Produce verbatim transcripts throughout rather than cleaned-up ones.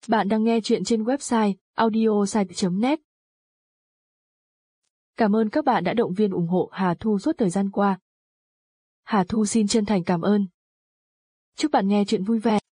Bạn đang nghe chuyện trên website audiosite chấm net. Cảm ơn các bạn đã động viên ủng hộ Hà Thu suốt thời gian qua. Hà Thu xin chân thành cảm ơn. Chúc bạn nghe chuyện vui vẻ.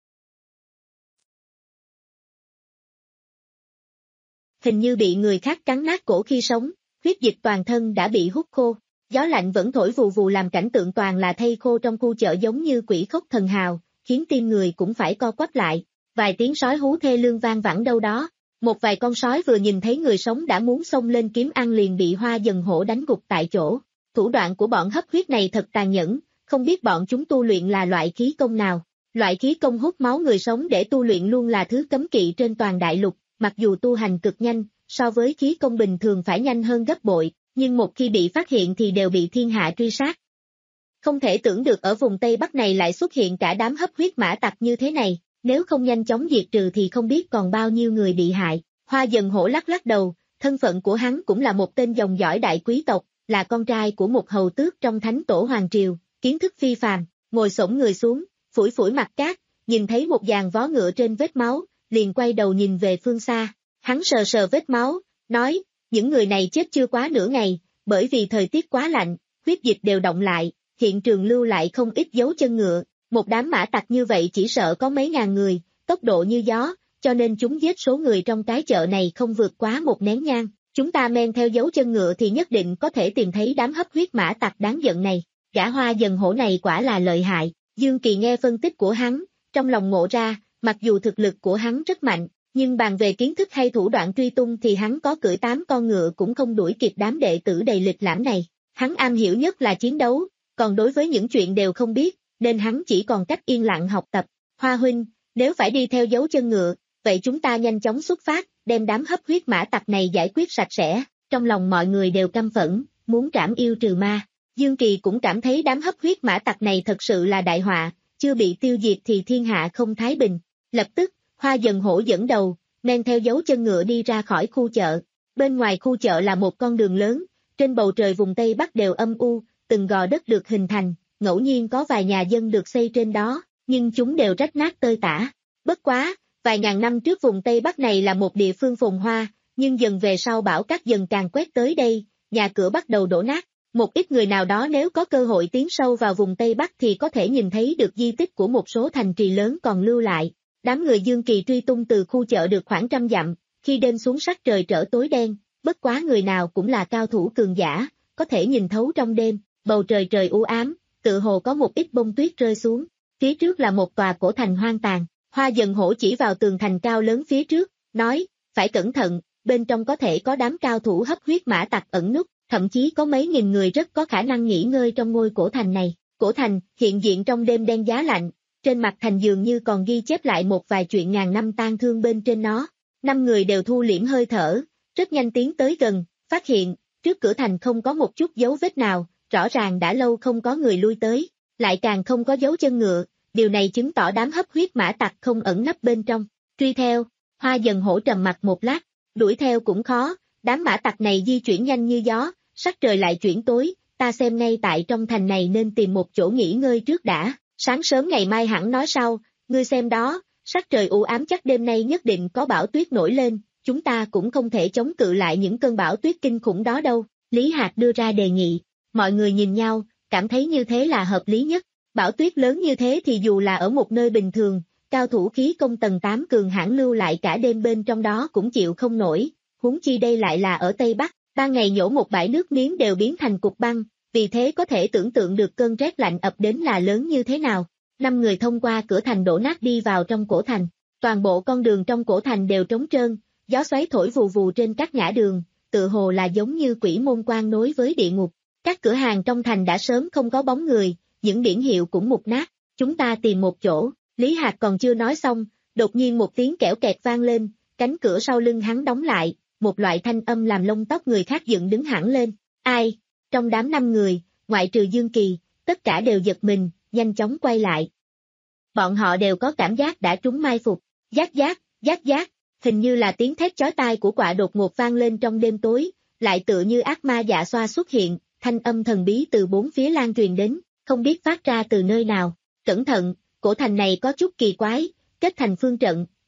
Hình như bị người khác cắn nát cổ khi sống, huyết dịch toàn thân đã bị hút khô. Gió lạnh vẫn thổi vù vù làm cảnh tượng toàn là thây khô trong khu chợ giống như quỷ khóc thần hào, khiến tim người cũng phải co quắp lại. Vài tiếng sói hú thê lương vang vẳng đâu đó. Một vài con sói vừa nhìn thấy người sống đã muốn xông lên kiếm ăn liền bị Hoa Dần Hổ đánh gục tại chỗ. Thủ đoạn của bọn hấp huyết này thật tàn nhẫn, không biết bọn chúng tu luyện là loại khí công nào. Loại khí công hút máu người sống để tu luyện luôn là thứ cấm kỵ trên toàn đại lục, mặc dù tu hành cực nhanh, so với khí công bình thường phải nhanh hơn gấp bội, nhưng một khi bị phát hiện thì đều bị thiên hạ truy sát. Không thể tưởng được ở vùng Tây Bắc này lại xuất hiện cả đám hấp huyết mã tặc như thế này. Nếu không nhanh chóng diệt trừ thì không biết còn bao nhiêu người bị hại. Hoa Dần Hổ lắc lắc đầu, thân phận của hắn cũng là một tên dòng dõi đại quý tộc, là con trai của một hầu tước trong thánh tổ hoàng triều, kiến thức phi phàm, ngồi xổm người xuống, phủi phủi mặt cát, nhìn thấy một dàn vó ngựa trên vết máu, liền quay đầu nhìn về phương xa. Hắn sờ sờ vết máu, nói, những người này chết chưa quá nửa ngày, bởi vì thời tiết quá lạnh, huyết dịch đều động lại, hiện trường lưu lại không ít dấu chân ngựa. Một đám mã tặc như vậy chỉ sợ có mấy ngàn người, tốc độ như gió, cho nên chúng giết số người trong cái chợ này không vượt quá một nén nhang. Chúng ta men theo dấu chân ngựa thì nhất định có thể tìm thấy đám hấp huyết mã tặc đáng giận này. Gã Hoa Dần Hổ này quả là lợi hại. Dương Kỳ nghe phân tích của hắn, trong lòng ngộ ra, mặc dù thực lực của hắn rất mạnh, nhưng bàn về kiến thức hay thủ đoạn truy tung thì hắn có cưỡi tám con ngựa cũng không đuổi kịp đám đệ tử đầy lịch lãm này. Hắn am hiểu nhất là chiến đấu, còn đối với những chuyện đều không biết, nên hắn chỉ còn cách yên lặng học tập. Hoa huynh, nếu phải đi theo dấu chân ngựa, vậy chúng ta nhanh chóng xuất phát, đem đám hấp huyết mã tặc này giải quyết sạch sẽ. Trong lòng mọi người đều căm phẫn, muốn trảm yêu trừ ma. Dương Kỳ cũng cảm thấy đám hấp huyết mã tặc này thật sự là đại họa, chưa bị tiêu diệt thì thiên hạ không thái bình. Lập tức, Hoa Dần Hổ dẫn đầu, men theo dấu chân ngựa đi ra khỏi khu chợ. Bên ngoài khu chợ là một con đường lớn, trên bầu trời vùng Tây Bắc đều âm u, từng gò đất được hình thành. Ngẫu nhiên có vài nhà dân được xây trên đó, nhưng chúng đều rách nát tơi tả. Bất quá, vài ngàn năm trước vùng Tây Bắc này là một địa phương phồn hoa, nhưng dần về sau bão cát dần càng quét tới đây, nhà cửa bắt đầu đổ nát. Một ít người nào đó nếu có cơ hội tiến sâu vào vùng Tây Bắc thì có thể nhìn thấy được di tích của một số thành trì lớn còn lưu lại. Đám người Dương Kỳ truy tung từ khu chợ được khoảng trăm dặm, khi đêm xuống sắc trời trở tối đen, bất quá người nào cũng là cao thủ cường giả, có thể nhìn thấu trong đêm, bầu trời trời u ám. Tự hồ có một ít bông tuyết rơi xuống, phía trước là một tòa cổ thành hoang tàn. Hoa Dần Hổ chỉ vào tường thành cao lớn phía trước, nói, phải cẩn thận, bên trong có thể có đám cao thủ hấp huyết mã tặc ẩn núp, thậm chí có mấy nghìn người rất có khả năng nghỉ ngơi trong ngôi cổ thành này. Cổ thành, hiện diện trong đêm đen giá lạnh, trên mặt thành dường như còn ghi chép lại một vài chuyện ngàn năm tang thương bên trên nó. Năm người đều thu liễm hơi thở, rất nhanh tiến tới gần, phát hiện, trước cửa thành không có một chút dấu vết nào. Rõ ràng đã lâu không có người lui tới, lại càng không có dấu chân ngựa, điều này chứng tỏ đám hấp huyết mã tặc không ẩn nấp bên trong. Truy theo, Hoa Dần Hổ trầm mặt một lát, đuổi theo cũng khó, đám mã tặc này di chuyển nhanh như gió, sắc trời lại chuyển tối, ta xem ngay tại trong thành này nên tìm một chỗ nghỉ ngơi trước đã, sáng sớm ngày mai hẳn nói sau, ngươi xem đó, sắc trời u ám chắc đêm nay nhất định có bão tuyết nổi lên, chúng ta cũng không thể chống cự lại những cơn bão tuyết kinh khủng đó đâu, Lý Hạc đưa ra đề nghị. Mọi người nhìn nhau, cảm thấy như thế là hợp lý nhất. Bão tuyết lớn như thế thì dù là ở một nơi bình thường, cao thủ khí công tầng tám cường hãn lưu lại cả đêm bên trong đó cũng chịu không nổi, huống chi đây lại là ở Tây Bắc, ban ngày nhổ một bãi nước miếng đều biến thành cục băng, vì thế có thể tưởng tượng được cơn rét lạnh ập đến là lớn như thế nào. Năm người thông qua cửa thành đổ nát đi vào trong cổ thành, toàn bộ con đường trong cổ thành đều trống trơn, gió xoáy thổi vù vù trên các ngã đường, tự hồ là giống như quỷ môn quan nối với địa ngục. Các cửa hàng trong thành đã sớm không có bóng người, những biển hiệu cũng mục nát, chúng ta tìm một chỗ, Lý Hạc còn chưa nói xong, đột nhiên một tiếng kẽo kẹt vang lên, cánh cửa sau lưng hắn đóng lại, một loại thanh âm làm lông tóc người khác dựng đứng hẳn lên, ai? Trong đám năm người, ngoại trừ Dương Kỳ, tất cả đều giật mình, nhanh chóng quay lại. Bọn họ đều có cảm giác đã trúng mai phục, giác giác, giác giác, hình như là tiếng thét chói tai của quạ đột ngột vang lên trong đêm tối, lại tựa như ác ma dạ xoa xuất hiện. Thanh âm thần bí từ bốn phía lan truyền đến, không biết phát ra từ nơi nào. Cẩn thận, cổ thành này có chút kỳ quái, kết thành phương trận,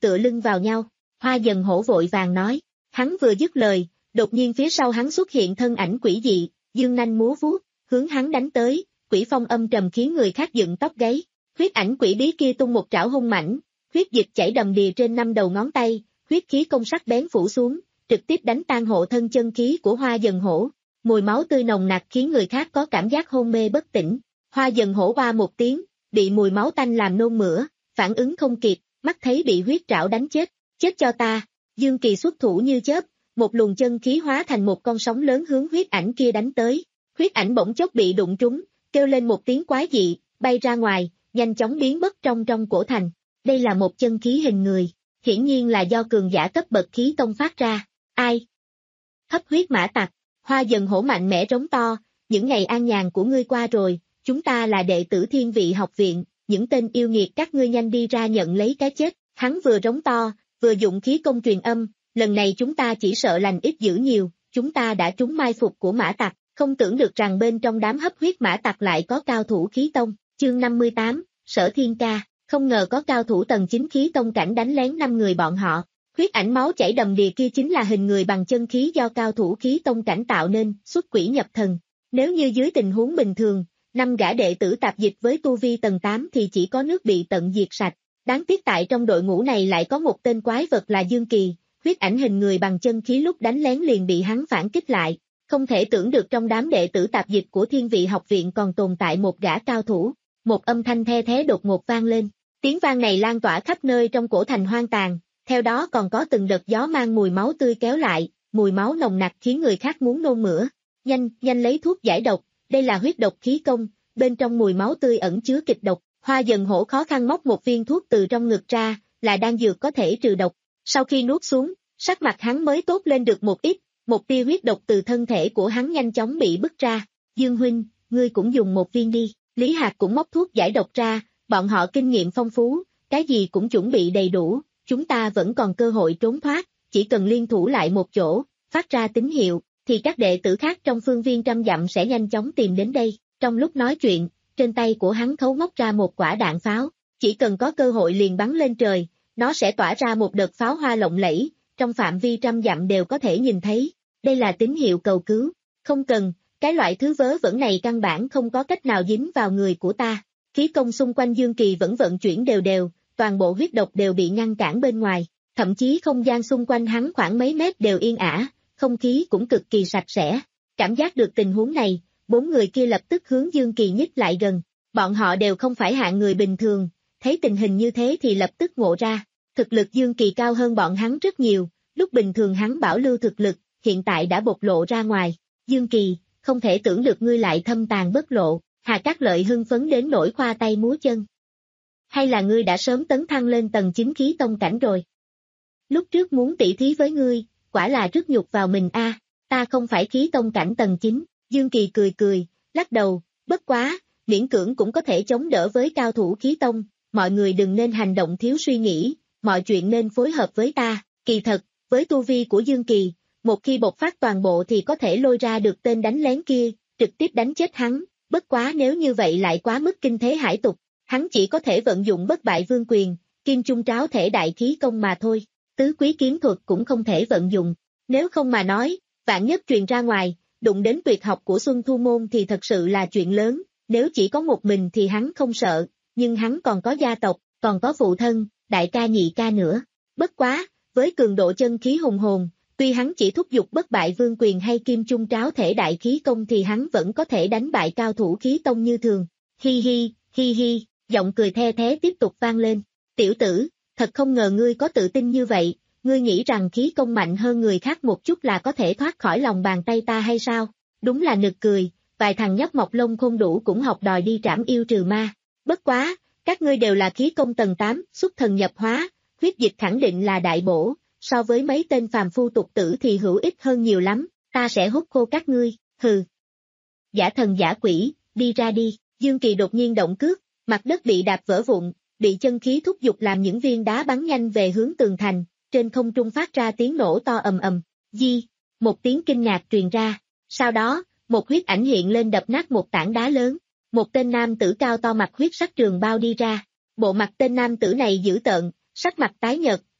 tựa lưng vào nhau. Hoa Dần Hổ vội vàng nói, hắn vừa dứt lời, đột nhiên phía sau hắn xuất hiện thân ảnh quỷ dị, dương nanh múa vuốt, hướng hắn đánh tới, quỷ phong âm trầm khiến người khác dựng tóc gáy. Huyết ảnh quỷ bí kia tung một trảo hung mãnh, huyết dịch chảy đầm đìa trên năm đầu ngón tay, huyết khí công sắc bén phủ xuống, trực tiếp đánh tan hộ thân chân khí của Hoa Dần Hổ. Mùi máu tươi nồng nặc khiến người khác có cảm giác hôn mê bất tỉnh. Hoa Dần Hổ oa một tiếng, bị mùi máu tanh làm nôn mửa, phản ứng không kịp, mắt thấy bị huyết trảo đánh chết. Chết cho ta! Dương Kỳ xuất thủ như chớp, một luồng chân khí hóa thành một con sóng lớn hướng huyết ảnh kia đánh tới. Huyết ảnh bỗng chốc bị đụng trúng, kêu lên một tiếng quái dị, bay ra ngoài, nhanh chóng biến mất trong trong cổ thành. Đây là một chân khí hình người, hiển nhiên là do cường giả cấp bậc khí tông phát ra. Ai? Hấp huyết mã tặc. Hoa Dần Hổ mạnh mẽ rống to, những ngày an nhàn của ngươi qua rồi, chúng ta là đệ tử Thiên Vị học viện, những tên yêu nghiệt các ngươi nhanh đi ra nhận lấy cái chết. Hắn vừa rống to, vừa dụng khí công truyền âm, lần này chúng ta chỉ sợ lành ít dữ nhiều, chúng ta đã trúng mai phục của mã tặc, không tưởng được rằng bên trong đám hấp huyết mã tặc lại có cao thủ khí tông. Chương năm mươi tám, Sở Thiên Ca, không ngờ có cao thủ tầng chín khí tông cảnh đánh lén năm người bọn họ. Huyết ảnh máu chảy đầm đìa kia chính là hình người bằng chân khí do cao thủ khí tông cảnh tạo nên, xuất quỷ nhập thần. Nếu như dưới tình huống bình thường, năm gã đệ tử tạp dịch với tu vi tầng tám thì chỉ có nước bị tận diệt sạch. Đáng tiếc tại trong đội ngũ này lại có một tên quái vật là Dương Kỳ, huyết ảnh hình người bằng chân khí lúc đánh lén liền bị hắn phản kích lại. Không thể tưởng được trong đám đệ tử tạp dịch của Thiên Vị học viện còn tồn tại một gã cao thủ. Một âm thanh the thé đột ngột vang lên, tiếng vang này lan tỏa khắp nơi trong cổ thành hoang tàn, theo đó còn có từng đợt gió mang mùi máu tươi kéo lại, mùi máu nồng nặc khiến người khác muốn nôn mửa. Nhanh, nhanh lấy thuốc giải độc, đây là huyết độc khí công, bên trong mùi máu tươi ẩn chứa kịch độc. Hoa Dần Hổ khó khăn móc một viên thuốc từ trong ngực ra, là đan dược có thể trừ độc. Sau khi nuốt xuống, sắc mặt hắn mới tốt lên được một ít, một tia huyết độc từ thân thể của hắn nhanh chóng bị bứt ra. Dương huynh, ngươi cũng dùng một viên đi. Lý Hạc cũng móc thuốc giải độc ra, bọn họ kinh nghiệm phong phú, cái gì cũng chuẩn bị đầy đủ, chúng ta vẫn còn cơ hội trốn thoát, chỉ cần liên thủ lại một chỗ, phát ra tín hiệu, thì các đệ tử khác trong phương viên trăm dặm sẽ nhanh chóng tìm đến đây. Trong lúc nói chuyện, trên tay của hắn khấu móc ra một quả đạn pháo, chỉ cần có cơ hội liền bắn lên trời, nó sẽ tỏa ra một đợt pháo hoa lộng lẫy, trong phạm vi trăm dặm đều có thể nhìn thấy. Đây là tín hiệu cầu cứu, không cần, cái loại thứ vớ vẩn này căn bản không có cách nào dính vào người của ta. Khí công xung quanh Dương Kỳ vẫn vận chuyển đều đều, toàn bộ huyết độc đều bị ngăn cản bên ngoài, thậm chí không gian xung quanh hắn khoảng mấy mét đều yên ả, không khí cũng cực kỳ sạch sẽ. Cảm giác được tình huống này, bốn người kia lập tức hướng Dương Kỳ nhích lại gần. Bọn họ đều không phải hạng người bình thường, thấy tình hình như thế thì lập tức ngộ ra, thực lực Dương Kỳ cao hơn bọn hắn rất nhiều, lúc bình thường hắn bảo lưu thực lực, hiện tại đã bộc lộ ra ngoài. Dương Kỳ, không thể tưởng được ngươi lại thâm tàn bất lộ, Hà Cát Lợi hưng phấn đến nỗi khoa tay múa chân. Hay là ngươi đã sớm tấn thăng lên tầng chín khí tông cảnh rồi? Lúc trước muốn tỉ thí với ngươi, quả là rước nhục vào mình a. Ta không phải khí tông cảnh tầng chín, Dương Kỳ cười cười, lắc đầu, bất quá, miễn cưỡng cũng có thể chống đỡ với cao thủ khí tông, mọi người đừng nên hành động thiếu suy nghĩ, mọi chuyện nên phối hợp với ta. Kỳ thật, với tu vi của Dương Kỳ, một khi bộc phát toàn bộ thì có thể lôi ra được tên đánh lén kia, trực tiếp đánh chết hắn, bất quá nếu như vậy lại quá mức kinh thế hải tục, hắn chỉ có thể vận dụng bất bại vương quyền, kim trung tráo thể đại khí công mà thôi, tứ quý kiếm thuật cũng không thể vận dụng, nếu không mà nói, vạn nhất truyền ra ngoài, đụng đến tuyệt học của Xuân Thu Môn thì thật sự là chuyện lớn, nếu chỉ có một mình thì hắn không sợ, nhưng hắn còn có gia tộc, còn có phụ thân, đại ca nhị ca nữa, bất quá, với cường độ chân khí hùng hồn, tuy hắn chỉ thúc giục bất bại vương quyền hay kim trung tráo thể đại khí công thì hắn vẫn có thể đánh bại cao thủ khí tông như thường. Hi hi, hi hi, giọng cười the thế tiếp tục vang lên. Tiểu tử, thật không ngờ ngươi có tự tin như vậy, ngươi nghĩ rằng khí công mạnh hơn người khác một chút là có thể thoát khỏi lòng bàn tay ta hay sao? Đúng là nực cười, vài thằng nhóc mọc lông không đủ cũng học đòi đi trảm yêu trừ ma. Bất quá, các ngươi đều là khí công tầng tám, xuất thần nhập hóa, huyết dịch khẳng định là đại bổ. So với mấy tên phàm phu tục tử thì hữu ích hơn nhiều lắm, ta sẽ hút khô các ngươi, hừ. Giả thần giả quỷ, đi ra đi, Dương Kỳ đột nhiên động cước, mặt đất bị đạp vỡ vụn, bị chân khí thúc giục làm những viên đá bắn nhanh về hướng tường thành, trên không trung phát ra tiếng nổ to ầm ầm, di, một tiếng kinh ngạc truyền ra, sau đó, một huyết ảnh hiện lên đập nát một tảng đá lớn, một tên nam tử cao to mặc huyết sắc trường bao đi ra, bộ mặt tên nam tử này dữ tợn, sắc mặt tái nhợt,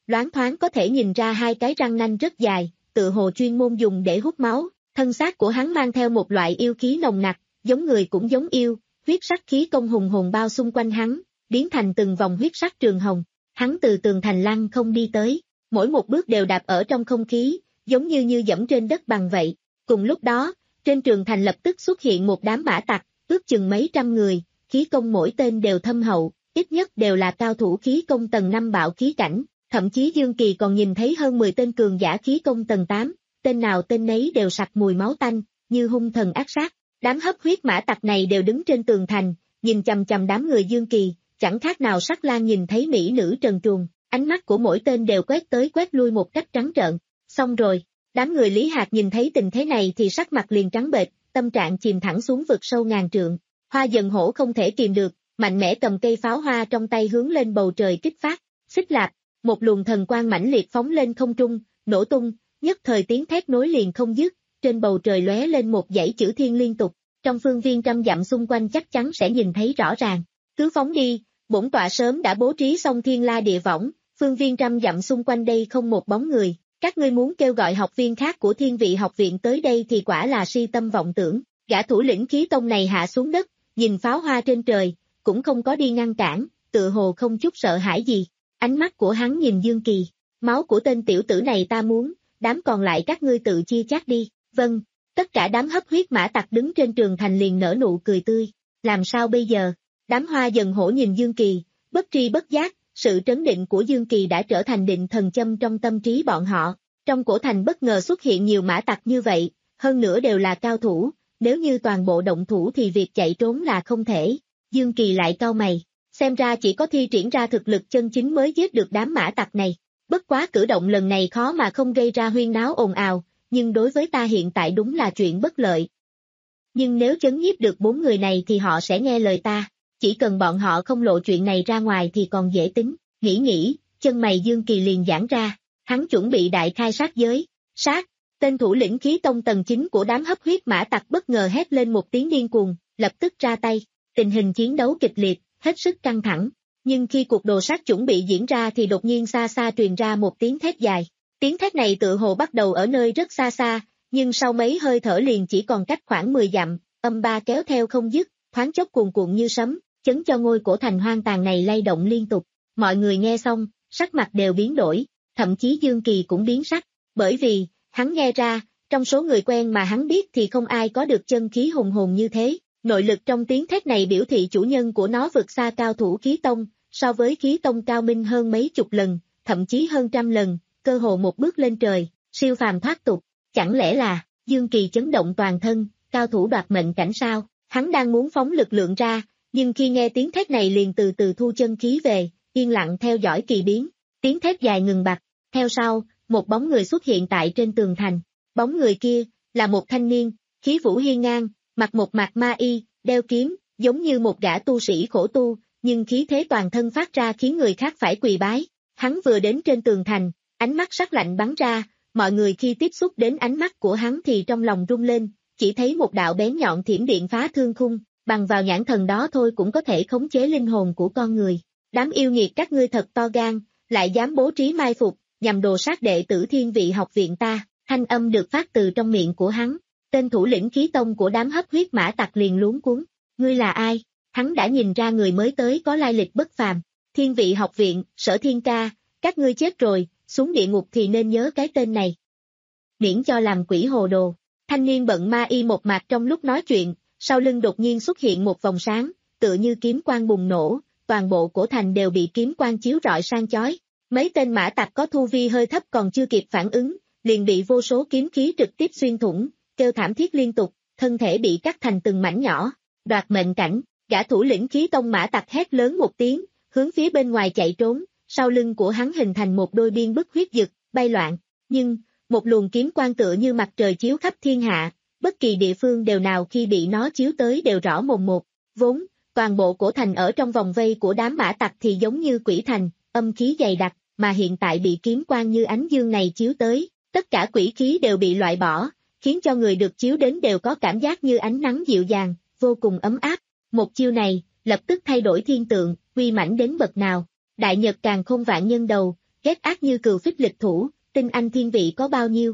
loáng thoáng có thể nhìn ra hai cái răng nanh rất dài, tự hồ chuyên môn dùng để hút máu, thân xác của hắn mang theo một loại yêu khí nồng nặc, giống người cũng giống yêu, huyết sắc khí công hùng hồn bao xung quanh hắn, biến thành từng vòng huyết sắc trường hồng. Hắn từ tường thành lăng không đi tới, mỗi một bước đều đạp ở trong không khí, giống như như dẫm trên đất bằng vậy. Cùng lúc đó, trên trường thành lập tức xuất hiện một đám mã tặc, ước chừng mấy trăm người, khí công mỗi tên đều thâm hậu, ít nhất đều là cao thủ khí công tầng năm bạo khí cảnh, thậm chí Dương Kỳ còn nhìn thấy hơn mười tên cường giả khí công tầng tám, tên nào tên nấy đều sặc mùi máu tanh, như hung thần ác sát. Đám hấp huyết mã tặc này đều đứng trên tường thành, nhìn chằm chằm đám người Dương Kỳ, chẳng khác nào sắc lang nhìn thấy mỹ nữ trần truồng, ánh mắt của mỗi tên đều quét tới quét lui một cách trắng trợn. Xong rồi, đám người Lý Hạc nhìn thấy tình thế này thì sắc mặt liền trắng bệch, tâm trạng chìm thẳng xuống vực sâu ngàn trượng. Hoa Dần Hổ không thể kìm được, mạnh mẽ cầm cây pháo hoa trong tay hướng lên bầu trời kích phát, xích lạp, một luồng thần quang mãnh liệt phóng lên không trung, nổ tung, nhất thời tiếng thét nối liền không dứt, trên bầu trời lóe lên một dãy chữ thiên liên tục, trong phương viên trăm dặm xung quanh chắc chắn sẽ nhìn thấy rõ ràng. Cứ phóng đi, bổn tọa sớm đã bố trí xong thiên la địa võng, phương viên trăm dặm xung quanh đây không một bóng người, các ngươi muốn kêu gọi học viên khác của Thiên Vị học viện tới đây thì quả là si tâm vọng tưởng. Gã thủ lĩnh khí tông này hạ xuống đất, nhìn pháo hoa trên trời, cũng không có đi ngăn cản, tự hồ không chút sợ hãi gì. Ánh mắt của hắn nhìn Dương Kỳ, máu của tên tiểu tử này ta muốn, đám còn lại các ngươi tự chia chác đi. Vâng, tất cả đám hấp huyết mã tặc đứng trên trường thành liền nở nụ cười tươi. Làm sao bây giờ? Đám Hoa Dần Hổ nhìn Dương Kỳ, bất tri bất giác, sự trấn định của Dương Kỳ đã trở thành định thần châm trong tâm trí bọn họ. Trong cổ thành bất ngờ xuất hiện nhiều mã tặc như vậy, hơn nữa đều là cao thủ, nếu như toàn bộ động thủ thì việc chạy trốn là không thể. Dương Kỳ lại cau mày, xem ra chỉ có thi triển ra thực lực chân chính mới giết được đám mã tặc này. Bất quá cử động lần này khó mà không gây ra huyên náo ồn ào, nhưng đối với ta hiện tại đúng là chuyện bất lợi. Nhưng nếu chấn nhiếp được bốn người này thì họ sẽ nghe lời ta, chỉ cần bọn họ không lộ chuyện này ra ngoài thì còn dễ tính. Nghĩ nghĩ, chân mày Dương Kỳ liền giãn ra, hắn chuẩn bị đại khai sát giới. Sát, tên thủ lĩnh khí tông tầng chín của đám hấp huyết mã tặc bất ngờ hét lên một tiếng điên cuồng, lập tức ra tay. Tình hình chiến đấu kịch liệt, hết sức căng thẳng, nhưng khi cuộc đồ sát chuẩn bị diễn ra thì đột nhiên xa xa truyền ra một tiếng thét dài. Tiếng thét này tự hồ bắt đầu ở nơi rất xa xa, nhưng sau mấy hơi thở liền chỉ còn cách khoảng mười dặm, âm ba kéo theo không dứt, thoáng chốc cuồn cuộn như sấm, chấn cho ngôi cổ thành hoang tàn này lay động liên tục. Mọi người nghe xong, sắc mặt đều biến đổi, thậm chí Dương Kỳ cũng biến sắc, bởi vì, hắn nghe ra, trong số người quen mà hắn biết thì không ai có được chân khí hùng hồn như thế. Nội lực trong tiếng thét này biểu thị chủ nhân của nó vượt xa cao thủ khí tông, so với khí tông cao minh hơn mấy chục lần, thậm chí hơn trăm lần, cơ hồ một bước lên trời, siêu phàm thoát tục. Chẳng lẽ là, Dương Kỳ chấn động toàn thân, cao thủ đoạt mệnh cảnh sao? Hắn đang muốn phóng lực lượng ra, nhưng khi nghe tiếng thét này liền từ từ thu chân khí về, yên lặng theo dõi kỳ biến. Tiếng thét dài ngừng bặt, theo sau, một bóng người xuất hiện tại trên tường thành. Bóng người kia, là một thanh niên, khí vũ hiên ngang, mặc một mạc ma y, đeo kiếm, giống như một gã tu sĩ khổ tu, nhưng khí thế toàn thân phát ra khiến người khác phải quỳ bái. Hắn vừa đến trên tường thành, ánh mắt sắc lạnh bắn ra, mọi người khi tiếp xúc đến ánh mắt của hắn thì trong lòng rung lên, chỉ thấy một đạo bén nhọn thiểm điện phá thương khung, bằng vào nhãn thần đó thôi cũng có thể khống chế linh hồn của con người. Đám yêu nghiệt các ngươi thật to gan, lại dám bố trí mai phục, nhằm đồ sát đệ tử Thiên Vị học viện ta. Thanh âm được phát từ trong miệng của hắn. Tên thủ lĩnh khí tông của đám hấp huyết mã tặc liền luống cuống. Ngươi là ai? Hắn đã nhìn ra người mới tới có lai lịch bất phàm. Thiên Vị học viện, Sở Thiên ca, các ngươi chết rồi, xuống địa ngục thì nên nhớ cái tên này. Miễn cho làm quỷ hồ đồ. Thanh niên bận ma y một mạc trong lúc nói chuyện, sau lưng đột nhiên xuất hiện một vòng sáng, tựa như kiếm quang bùng nổ, toàn bộ cổ thành đều bị kiếm quang chiếu rọi sang chói. Mấy tên mã tặc có thu vi hơi thấp còn chưa kịp phản ứng, liền bị vô số kiếm khí trực tiếp xuyên thủng, kêu thảm thiết liên tục, thân thể bị cắt thành từng mảnh nhỏ. Đoạt mệnh cảnh, gã thủ lĩnh khí tông mã tặc hét lớn một tiếng, hướng phía bên ngoài chạy trốn, sau lưng của hắn hình thành một đôi biên bức huyết dực, bay loạn, nhưng, một luồng kiếm quang tựa như mặt trời chiếu khắp thiên hạ, bất kỳ địa phương đều nào khi bị nó chiếu tới đều rõ mồn một, vốn, toàn bộ cổ thành ở trong vòng vây của đám mã tặc thì giống như quỷ thành, âm khí dày đặc, mà hiện tại bị kiếm quang như ánh dương này chiếu tới, tất cả quỷ khí đều bị loại bỏ, khiến cho người được chiếu đến đều có cảm giác như ánh nắng dịu dàng, vô cùng ấm áp. Một chiêu này, lập tức thay đổi thiên tượng, uy mãnh đến bậc nào. Đại Nhật Càn Khôn vạn nhân đầu, ghét ác như cừu phích lịch thủ, tin anh thiên vị có bao nhiêu.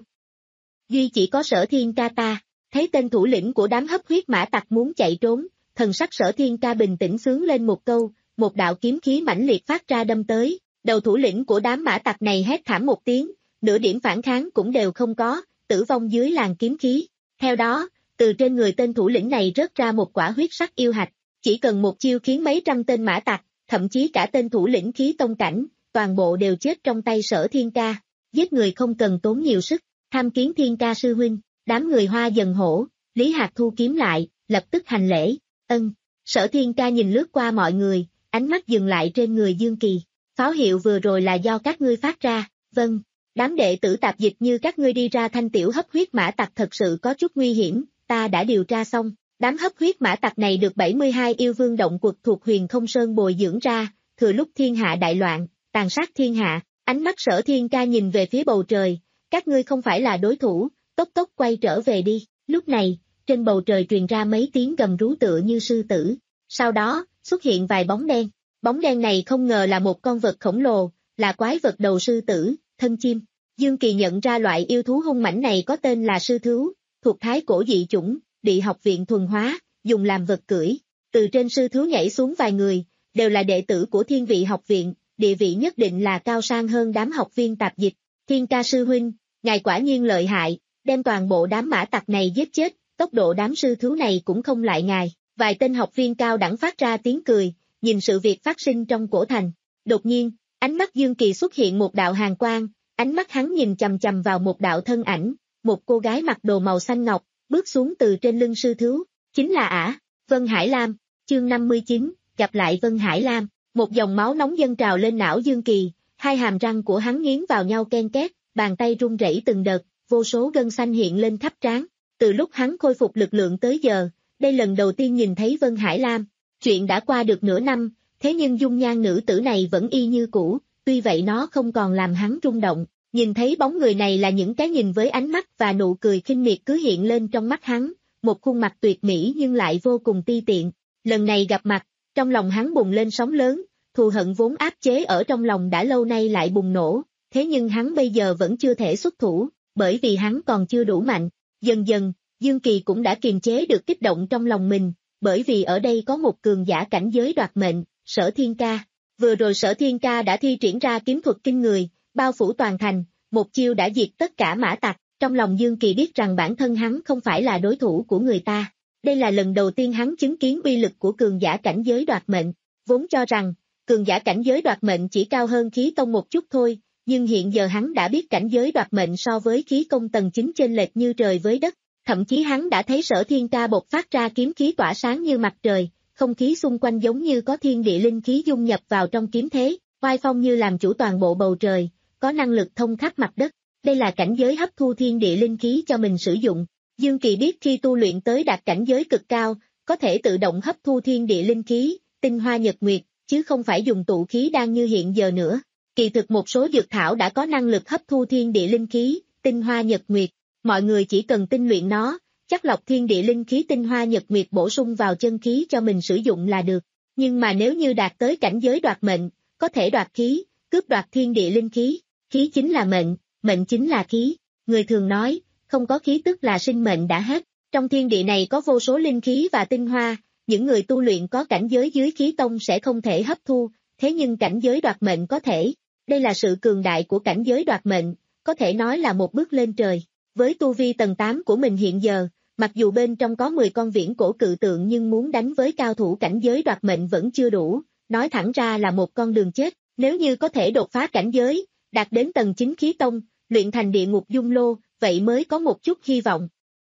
Duy chỉ có Sở Thiên ca ta, thấy tên thủ lĩnh của đám hấp huyết mã tặc muốn chạy trốn, thần sắc Sở Thiên ca bình tĩnh xướng lên một câu, một đạo kiếm khí mãnh liệt phát ra đâm tới, đầu thủ lĩnh của đám mã tặc này hét thảm một tiếng, nửa điểm phản kháng cũng đều không có, tử vong dưới làn kiếm khí. Theo đó, từ trên người tên thủ lĩnh này rớt ra một quả huyết sắc yêu hạch, chỉ cần một chiêu khiến mấy trăm tên mã tặc, thậm chí cả tên thủ lĩnh khí tông cảnh, toàn bộ đều chết trong tay Sở Thiên ca. Giết người không cần tốn nhiều sức, tham kiến Thiên ca sư huynh, đám người Hoa dần hổ, Lý Hạc thu kiếm lại, lập tức hành lễ, ân. Sở Thiên ca nhìn lướt qua mọi người, ánh mắt dừng lại trên người Dương Kỳ. Pháo hiệu vừa rồi là do các ngươi phát ra, vâng. Đám đệ tử tạp dịch như các ngươi đi ra thanh tiểu hấp huyết mã tặc thật sự có chút nguy hiểm, ta đã điều tra xong. Đám hấp huyết mã tặc này được bảy mươi hai yêu vương động quật thuộc Huyền Không Sơn bồi dưỡng ra, thừa lúc thiên hạ đại loạn, tàn sát thiên hạ. Ánh mắt Sở Thiên ca nhìn về phía bầu trời, các ngươi không phải là đối thủ, tốc tốc quay trở về đi. Lúc này, trên bầu trời truyền ra mấy tiếng gầm rú tựa như sư tử. Sau đó, xuất hiện vài bóng đen. Bóng đen này không ngờ là một con vật khổng lồ, là quái vật đầu sư tử, thân chim. Dương Kỳ nhận ra loại yêu thú hung mãnh này có tên là sư thú, thuộc thái cổ dị chủng, Địa học viện thuần hóa, dùng làm vật cưỡi. Từ trên sư thú nhảy xuống vài người, đều là đệ tử của Thiên Vị học viện, địa vị nhất định là cao sang hơn đám học viên tạp dịch. Thiên ca sư huynh, ngài quả nhiên lợi hại, đem toàn bộ đám mã tặc này giết chết, tốc độ đám sư thú này cũng không lại ngài. Vài tên học viên cao đẳng phát ra tiếng cười, nhìn sự việc phát sinh trong cổ thành. Đột nhiên, ánh mắt Dương Kỳ xuất hiện một đạo hàn quang, ánh mắt hắn nhìn chầm chầm vào một đạo thân ảnh, một cô gái mặc đồ màu xanh ngọc, bước xuống từ trên lưng sư thú, chính là ả, Vân Hải Lam. Chương năm mươi chín, gặp lại Vân Hải Lam. Một dòng máu nóng dâng trào lên não Dương Kỳ, hai hàm răng của hắn nghiến vào nhau ken két, bàn tay run rẩy từng đợt, vô số gân xanh hiện lên khắp trán. Từ lúc hắn khôi phục lực lượng tới giờ, đây lần đầu tiên nhìn thấy Vân Hải Lam. Chuyện đã qua được nửa năm, thế nhưng dung nhan nữ tử này vẫn y như cũ, tuy vậy nó không còn làm hắn rung động. Nhìn thấy bóng người này là những cái nhìn với ánh mắt và nụ cười khinh miệt cứ hiện lên trong mắt hắn, một khuôn mặt tuyệt mỹ nhưng lại vô cùng ti tiện. Lần này gặp mặt, trong lòng hắn bùng lên sóng lớn, thù hận vốn áp chế ở trong lòng đã lâu nay lại bùng nổ, thế nhưng hắn bây giờ vẫn chưa thể xuất thủ, bởi vì hắn còn chưa đủ mạnh. Dần dần, Dương Kỳ cũng đã kiềm chế được kích động trong lòng mình, bởi vì ở đây có một cường giả cảnh giới đoạt mệnh, Sở Thiên ca. Vừa rồi Sở Thiên ca đã thi triển ra kiếm thuật kinh người, bao phủ toàn thành, một chiêu đã diệt tất cả mã tặc. Trong lòng Dương Kỳ biết rằng bản thân hắn không phải là đối thủ của người ta. Đây là lần đầu tiên hắn chứng kiến uy lực của cường giả cảnh giới đoạt mệnh, vốn cho rằng, cường giả cảnh giới đoạt mệnh chỉ cao hơn khí tông một chút thôi, nhưng hiện giờ hắn đã biết cảnh giới đoạt mệnh so với khí công tầng chín chênh lệch như trời với đất, thậm chí hắn đã thấy Sở Thiên ca bộc phát ra kiếm khí tỏa sáng như mặt trời, không khí xung quanh giống như có thiên địa linh khí dung nhập vào trong kiếm thế, oai phong như làm chủ toàn bộ bầu trời, có năng lực thông khắp mặt đất. Đây là cảnh giới hấp thu thiên địa linh khí cho mình sử dụng. Dương Kỳ biết khi tu luyện tới đạt cảnh giới cực cao, có thể tự động hấp thu thiên địa linh khí, tinh hoa nhật nguyệt, chứ không phải dùng tụ khí đan như hiện giờ nữa. Kỳ thực một số dược thảo đã có năng lực hấp thu thiên địa linh khí, tinh hoa nhật nguyệt, mọi người chỉ cần tinh luyện nó, chắc lọc thiên địa linh khí tinh hoa nhật nguyệt bổ sung vào chân khí cho mình sử dụng là được. Nhưng mà nếu như đạt tới cảnh giới đoạt mệnh, có thể đoạt khí, cướp đoạt thiên địa linh khí, khí chính là mệnh, mệnh chính là khí. Người thường nói, không có khí tức là sinh mệnh đã hết. Trong thiên địa này có vô số linh khí và tinh hoa, những người tu luyện có cảnh giới dưới khí tông sẽ không thể hấp thu, thế nhưng cảnh giới đoạt mệnh có thể. Đây là sự cường đại của cảnh giới đoạt mệnh, có thể nói là một bước lên trời. Với tu vi tầng tám của mình hiện giờ, mặc dù bên trong có mười con viễn cổ cự tượng nhưng muốn đánh với cao thủ cảnh giới đoạt mệnh vẫn chưa đủ, nói thẳng ra là một con đường chết. Nếu như có thể đột phá cảnh giới, đạt đến tầng chín khí tông, luyện thành địa ngục dung lô, vậy mới có một chút hy vọng.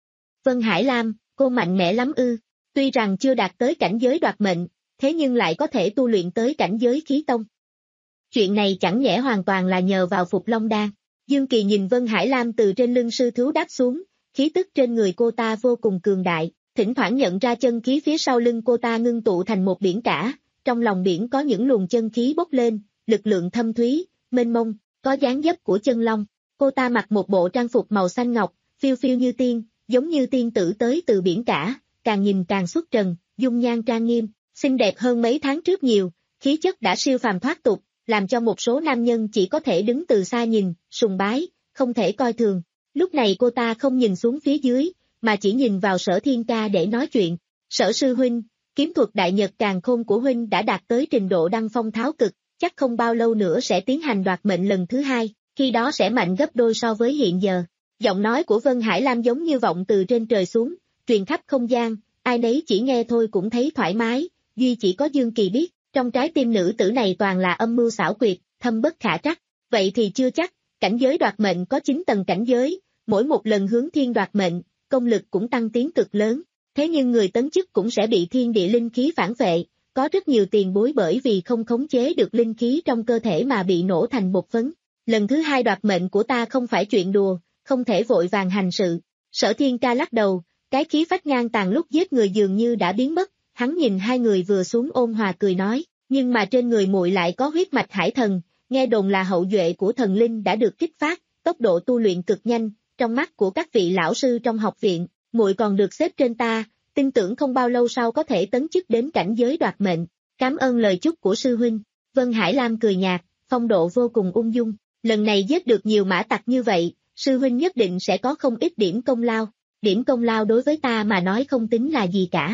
Vân Hải Lam, cô mạnh mẽ lắm ư, tuy rằng chưa đạt tới cảnh giới đoạt mệnh, thế nhưng lại có thể tu luyện tới cảnh giới khí tông. Chuyện này chẳng nhẽ hoàn toàn là nhờ vào Phục Long Đan. Dương Kỳ nhìn Vân Hải Lam từ trên lưng sư thú đáp xuống, khí tức trên người cô ta vô cùng cường đại, thỉnh thoảng nhận ra chân khí phía sau lưng cô ta ngưng tụ thành một biển cả, trong lòng biển có những luồng chân khí bốc lên, lực lượng thâm thúy, mênh mông, có dáng dấp của chân long. Cô ta mặc một bộ trang phục màu xanh ngọc, phiêu phiêu như tiên, giống như tiên tử tới từ biển cả, càng nhìn càng xuất trần, dung nhan trang nghiêm, xinh đẹp hơn mấy tháng trước nhiều, khí chất đã siêu phàm thoát tục, làm cho một số nam nhân chỉ có thể đứng từ xa nhìn, sùng bái, không thể coi thường. Lúc này cô ta không nhìn xuống phía dưới, mà chỉ nhìn vào Sở Thiên Ca để nói chuyện. Sở sư huynh, kiếm thuật đại nhật càn khôn của huynh đã đạt tới trình độ đăng phong tháo cực, chắc không bao lâu nữa sẽ tiến hành đoạt mệnh lần thứ hai, khi đó sẽ mạnh gấp đôi so với hiện giờ. Giọng nói của Vân Hải Lam giống như vọng từ trên trời xuống, truyền khắp không gian, ai nấy chỉ nghe thôi cũng thấy thoải mái, duy chỉ có Dương Kỳ biết, trong trái tim nữ tử này toàn là âm mưu xảo quyệt, thâm bất khả trắc. Vậy thì chưa chắc, cảnh giới đoạt mệnh có chín tầng cảnh giới, mỗi một lần hướng thiên đoạt mệnh, công lực cũng tăng tiến cực lớn. Thế nhưng người tấn chức cũng sẽ bị thiên địa linh khí phản vệ, có rất nhiều tiền bối bởi vì không khống chế được linh khí trong cơ thể mà bị nổ thành bột phấn. Lần thứ hai đoạt mệnh của ta không phải chuyện đùa, không thể vội vàng hành sự. Sở Thiên Ca lắc đầu, cái khí phách ngang tàn lúc giết người dường như đã biến mất, hắn nhìn hai người vừa xuống ôn hòa cười nói, nhưng mà trên người muội lại có huyết mạch hải thần, nghe đồn là hậu duệ của thần linh đã được kích phát, tốc độ tu luyện cực nhanh, trong mắt của các vị lão sư trong học viện, muội còn được xếp trên ta, tin tưởng không bao lâu sau có thể tấn chức đến cảnh giới đoạt mệnh. Cảm ơn lời chúc của sư huynh. Vân Hải Lam cười nhạt, phong độ vô cùng ung dung, lần này giết được nhiều mã tặc như vậy, sư huynh nhất định sẽ có không ít điểm công lao, điểm công lao đối với ta mà nói không tính là gì cả.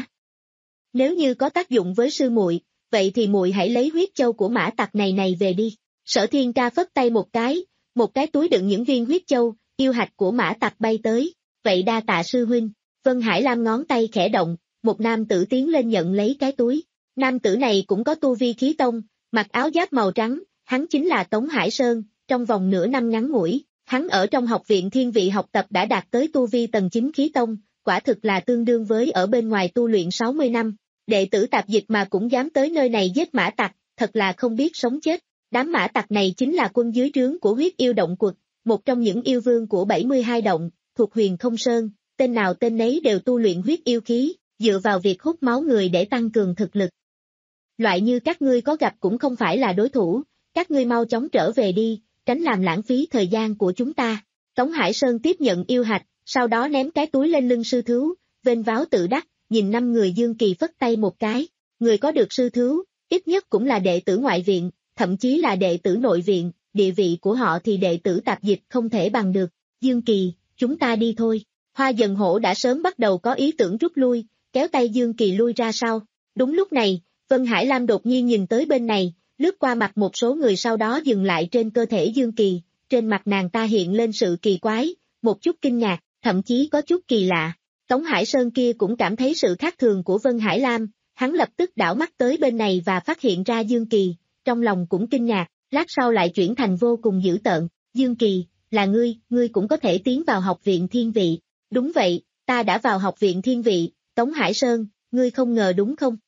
Nếu như có tác dụng với sư muội, vậy thì muội hãy lấy huyết châu của mã tặc này này về đi. Sở Thiên Ca phất tay một cái, một cái túi đựng những viên huyết châu, yêu hạch của mã tặc bay tới, vậy đa tạ sư huynh. Vân Hải Lam ngón tay khẽ động, một nam tử tiến lên nhận lấy cái túi. Nam tử này cũng có tu vi khí tông, mặc áo giáp màu trắng, hắn chính là Tống Hải Sơn, trong vòng nửa năm ngắn ngủi, hắn ở trong học viện thiên vị học tập đã đạt tới tu vi tầng chín khí tông, quả thực là tương đương với ở bên ngoài tu luyện sáu mươi năm. Đệ tử tạp dịch mà cũng dám tới nơi này giết mã tặc, thật là không biết sống chết. Đám mã tặc này chính là quân dưới trướng của huyết yêu động quật, một trong những yêu vương của bảy mươi hai động, thuộc Huyền Không Sơn, tên nào tên nấy đều tu luyện huyết yêu khí, dựa vào việc hút máu người để tăng cường thực lực. Loại như các ngươi có gặp cũng không phải là đối thủ, các ngươi mau chóng trở về đi, tránh làm lãng phí thời gian của chúng ta. Tống Hải Sơn tiếp nhận yêu hạch, sau đó ném cái túi lên lưng sư thứu, vênh váo tự đắc, nhìn năm người Dương Kỳ phất tay một cái, người có được sư thứu, ít nhất cũng là đệ tử ngoại viện, thậm chí là đệ tử nội viện, địa vị của họ thì đệ tử tạp dịch không thể bằng được. Dương Kỳ, chúng ta đi thôi. Hoa Dần Hổ đã sớm bắt đầu có ý tưởng rút lui, kéo tay Dương Kỳ lui ra sau. Đúng lúc này, Vân Hải Lam đột nhiên nhìn tới bên này, lướt qua mặt một số người sau đó dừng lại trên cơ thể Dương Kỳ, trên mặt nàng ta hiện lên sự kỳ quái, một chút kinh ngạc, thậm chí có chút kỳ lạ. Tống Hải Sơn kia cũng cảm thấy sự khác thường của Vân Hải Lam, hắn lập tức đảo mắt tới bên này và phát hiện ra Dương Kỳ, trong lòng cũng kinh ngạc, lát sau lại chuyển thành vô cùng dữ tợn. Dương Kỳ, là ngươi, ngươi cũng có thể tiến vào học viện thiên vị. Đúng vậy, ta đã vào học viện thiên vị. Tống Hải Sơn, ngươi không ngờ đúng không?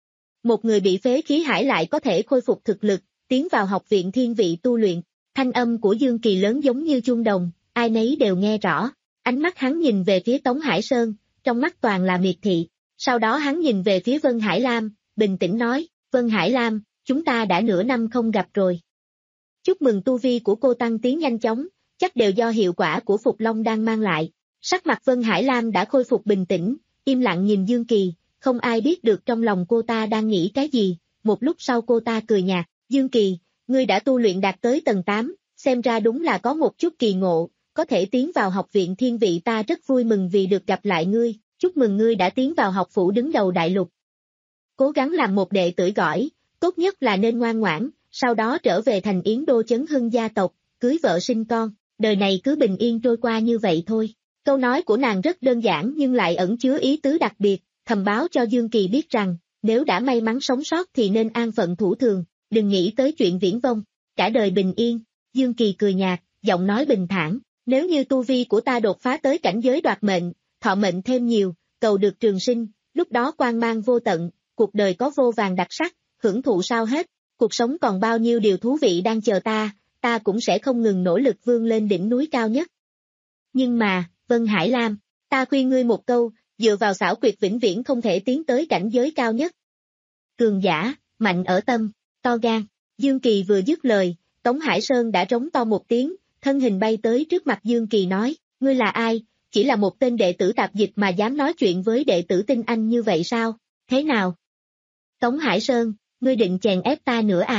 Một người bị phế khí hải lại có thể khôi phục thực lực, tiến vào học viện thiên vị tu luyện. Thanh âm của Dương Kỳ lớn giống như chuông đồng, ai nấy đều nghe rõ. Ánh mắt hắn nhìn về phía Tống Hải Sơn, trong mắt toàn là miệt thị. Sau đó hắn nhìn về phía Vân Hải Lam, bình tĩnh nói, Vân Hải Lam, chúng ta đã nửa năm không gặp rồi. Chúc mừng tu vi của cô tăng tiến nhanh chóng, chắc đều do hiệu quả của Phục Long đang mang lại. Sắc mặt Vân Hải Lam đã khôi phục bình tĩnh, im lặng nhìn Dương Kỳ, không ai biết được trong lòng cô ta đang nghĩ cái gì. Một lúc sau cô ta cười nhạt, Dương Kỳ, ngươi đã tu luyện đạt tới tầng tám, xem ra đúng là có một chút kỳ ngộ, có thể tiến vào học viện thiên vị, ta rất vui mừng vì được gặp lại ngươi, chúc mừng ngươi đã tiến vào học phủ đứng đầu đại lục. Cố gắng làm một đệ tử giỏi, tốt nhất là nên ngoan ngoãn, sau đó trở về thành Yến Đô Chấn Hưng gia tộc, cưới vợ sinh con, đời này cứ bình yên trôi qua như vậy thôi. Câu nói của nàng rất đơn giản nhưng lại ẩn chứa ý tứ đặc biệt, thầm báo cho Dương Kỳ biết rằng, nếu đã may mắn sống sót thì nên an phận thủ thường, đừng nghĩ tới chuyện viễn vông, cả đời bình yên. Dương Kỳ cười nhạt, giọng nói bình thản, nếu như tu vi của ta đột phá tới cảnh giới đoạt mệnh, thọ mệnh thêm nhiều, cầu được trường sinh, lúc đó quang mang vô tận, cuộc đời có vô vàn đặc sắc, hưởng thụ sao hết, cuộc sống còn bao nhiêu điều thú vị đang chờ ta, ta cũng sẽ không ngừng nỗ lực vươn lên đỉnh núi cao nhất. Nhưng mà, Vân Hải Lam, ta khuyên ngươi một câu, dựa vào xảo quyệt vĩnh viễn không thể tiến tới cảnh giới cao nhất. Cường giả, mạnh ở tâm, to gan. Dương Kỳ vừa dứt lời, Tống Hải Sơn đã trống to một tiếng, thân hình bay tới trước mặt Dương Kỳ nói, ngươi là ai, chỉ là một tên đệ tử tạp dịch mà dám nói chuyện với đệ tử tinh anh như vậy sao, thế nào? Tống Hải Sơn, ngươi định chèn ép ta nữa à?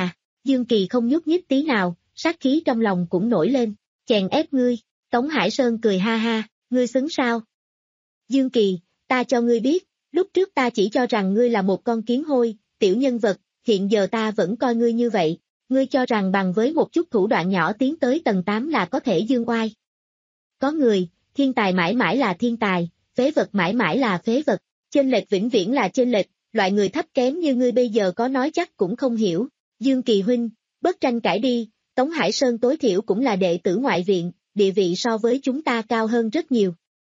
Dương Kỳ không nhúc nhích tí nào, sát khí trong lòng cũng nổi lên, chèn ép ngươi, Tống Hải Sơn cười ha ha, ngươi xứng sao? Dương Kỳ, ta cho ngươi biết, lúc trước ta chỉ cho rằng ngươi là một con kiến hôi, tiểu nhân vật, hiện giờ ta vẫn coi ngươi như vậy, ngươi cho rằng bằng với một chút thủ đoạn nhỏ tiến tới tầng tám là có thể dương oai. Có người, thiên tài mãi mãi là thiên tài, phế vật mãi mãi là phế vật, chênh lệch vĩnh viễn là chênh lệch, loại người thấp kém như ngươi bây giờ có nói chắc cũng không hiểu. Dương Kỳ huynh, bớt tranh cãi đi, Tống Hải Sơn tối thiểu cũng là đệ tử ngoại viện, địa vị so với chúng ta cao hơn rất nhiều.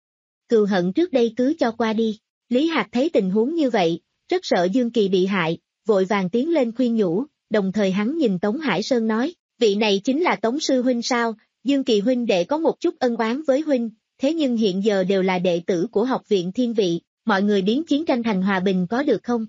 Cừu hận trước đây cứ cho qua đi. Lý Hạc thấy tình huống như vậy, rất sợ Dương Kỳ bị hại, vội vàng tiến lên khuyên nhủ, đồng thời hắn nhìn Tống Hải Sơn nói, vị này chính là Tống sư huynh sao, Dương Kỳ huynh đệ có một chút ân oán với huynh, thế nhưng hiện giờ đều là đệ tử của học viện thiên vị, mọi người biến chiến tranh thành hòa bình có được không?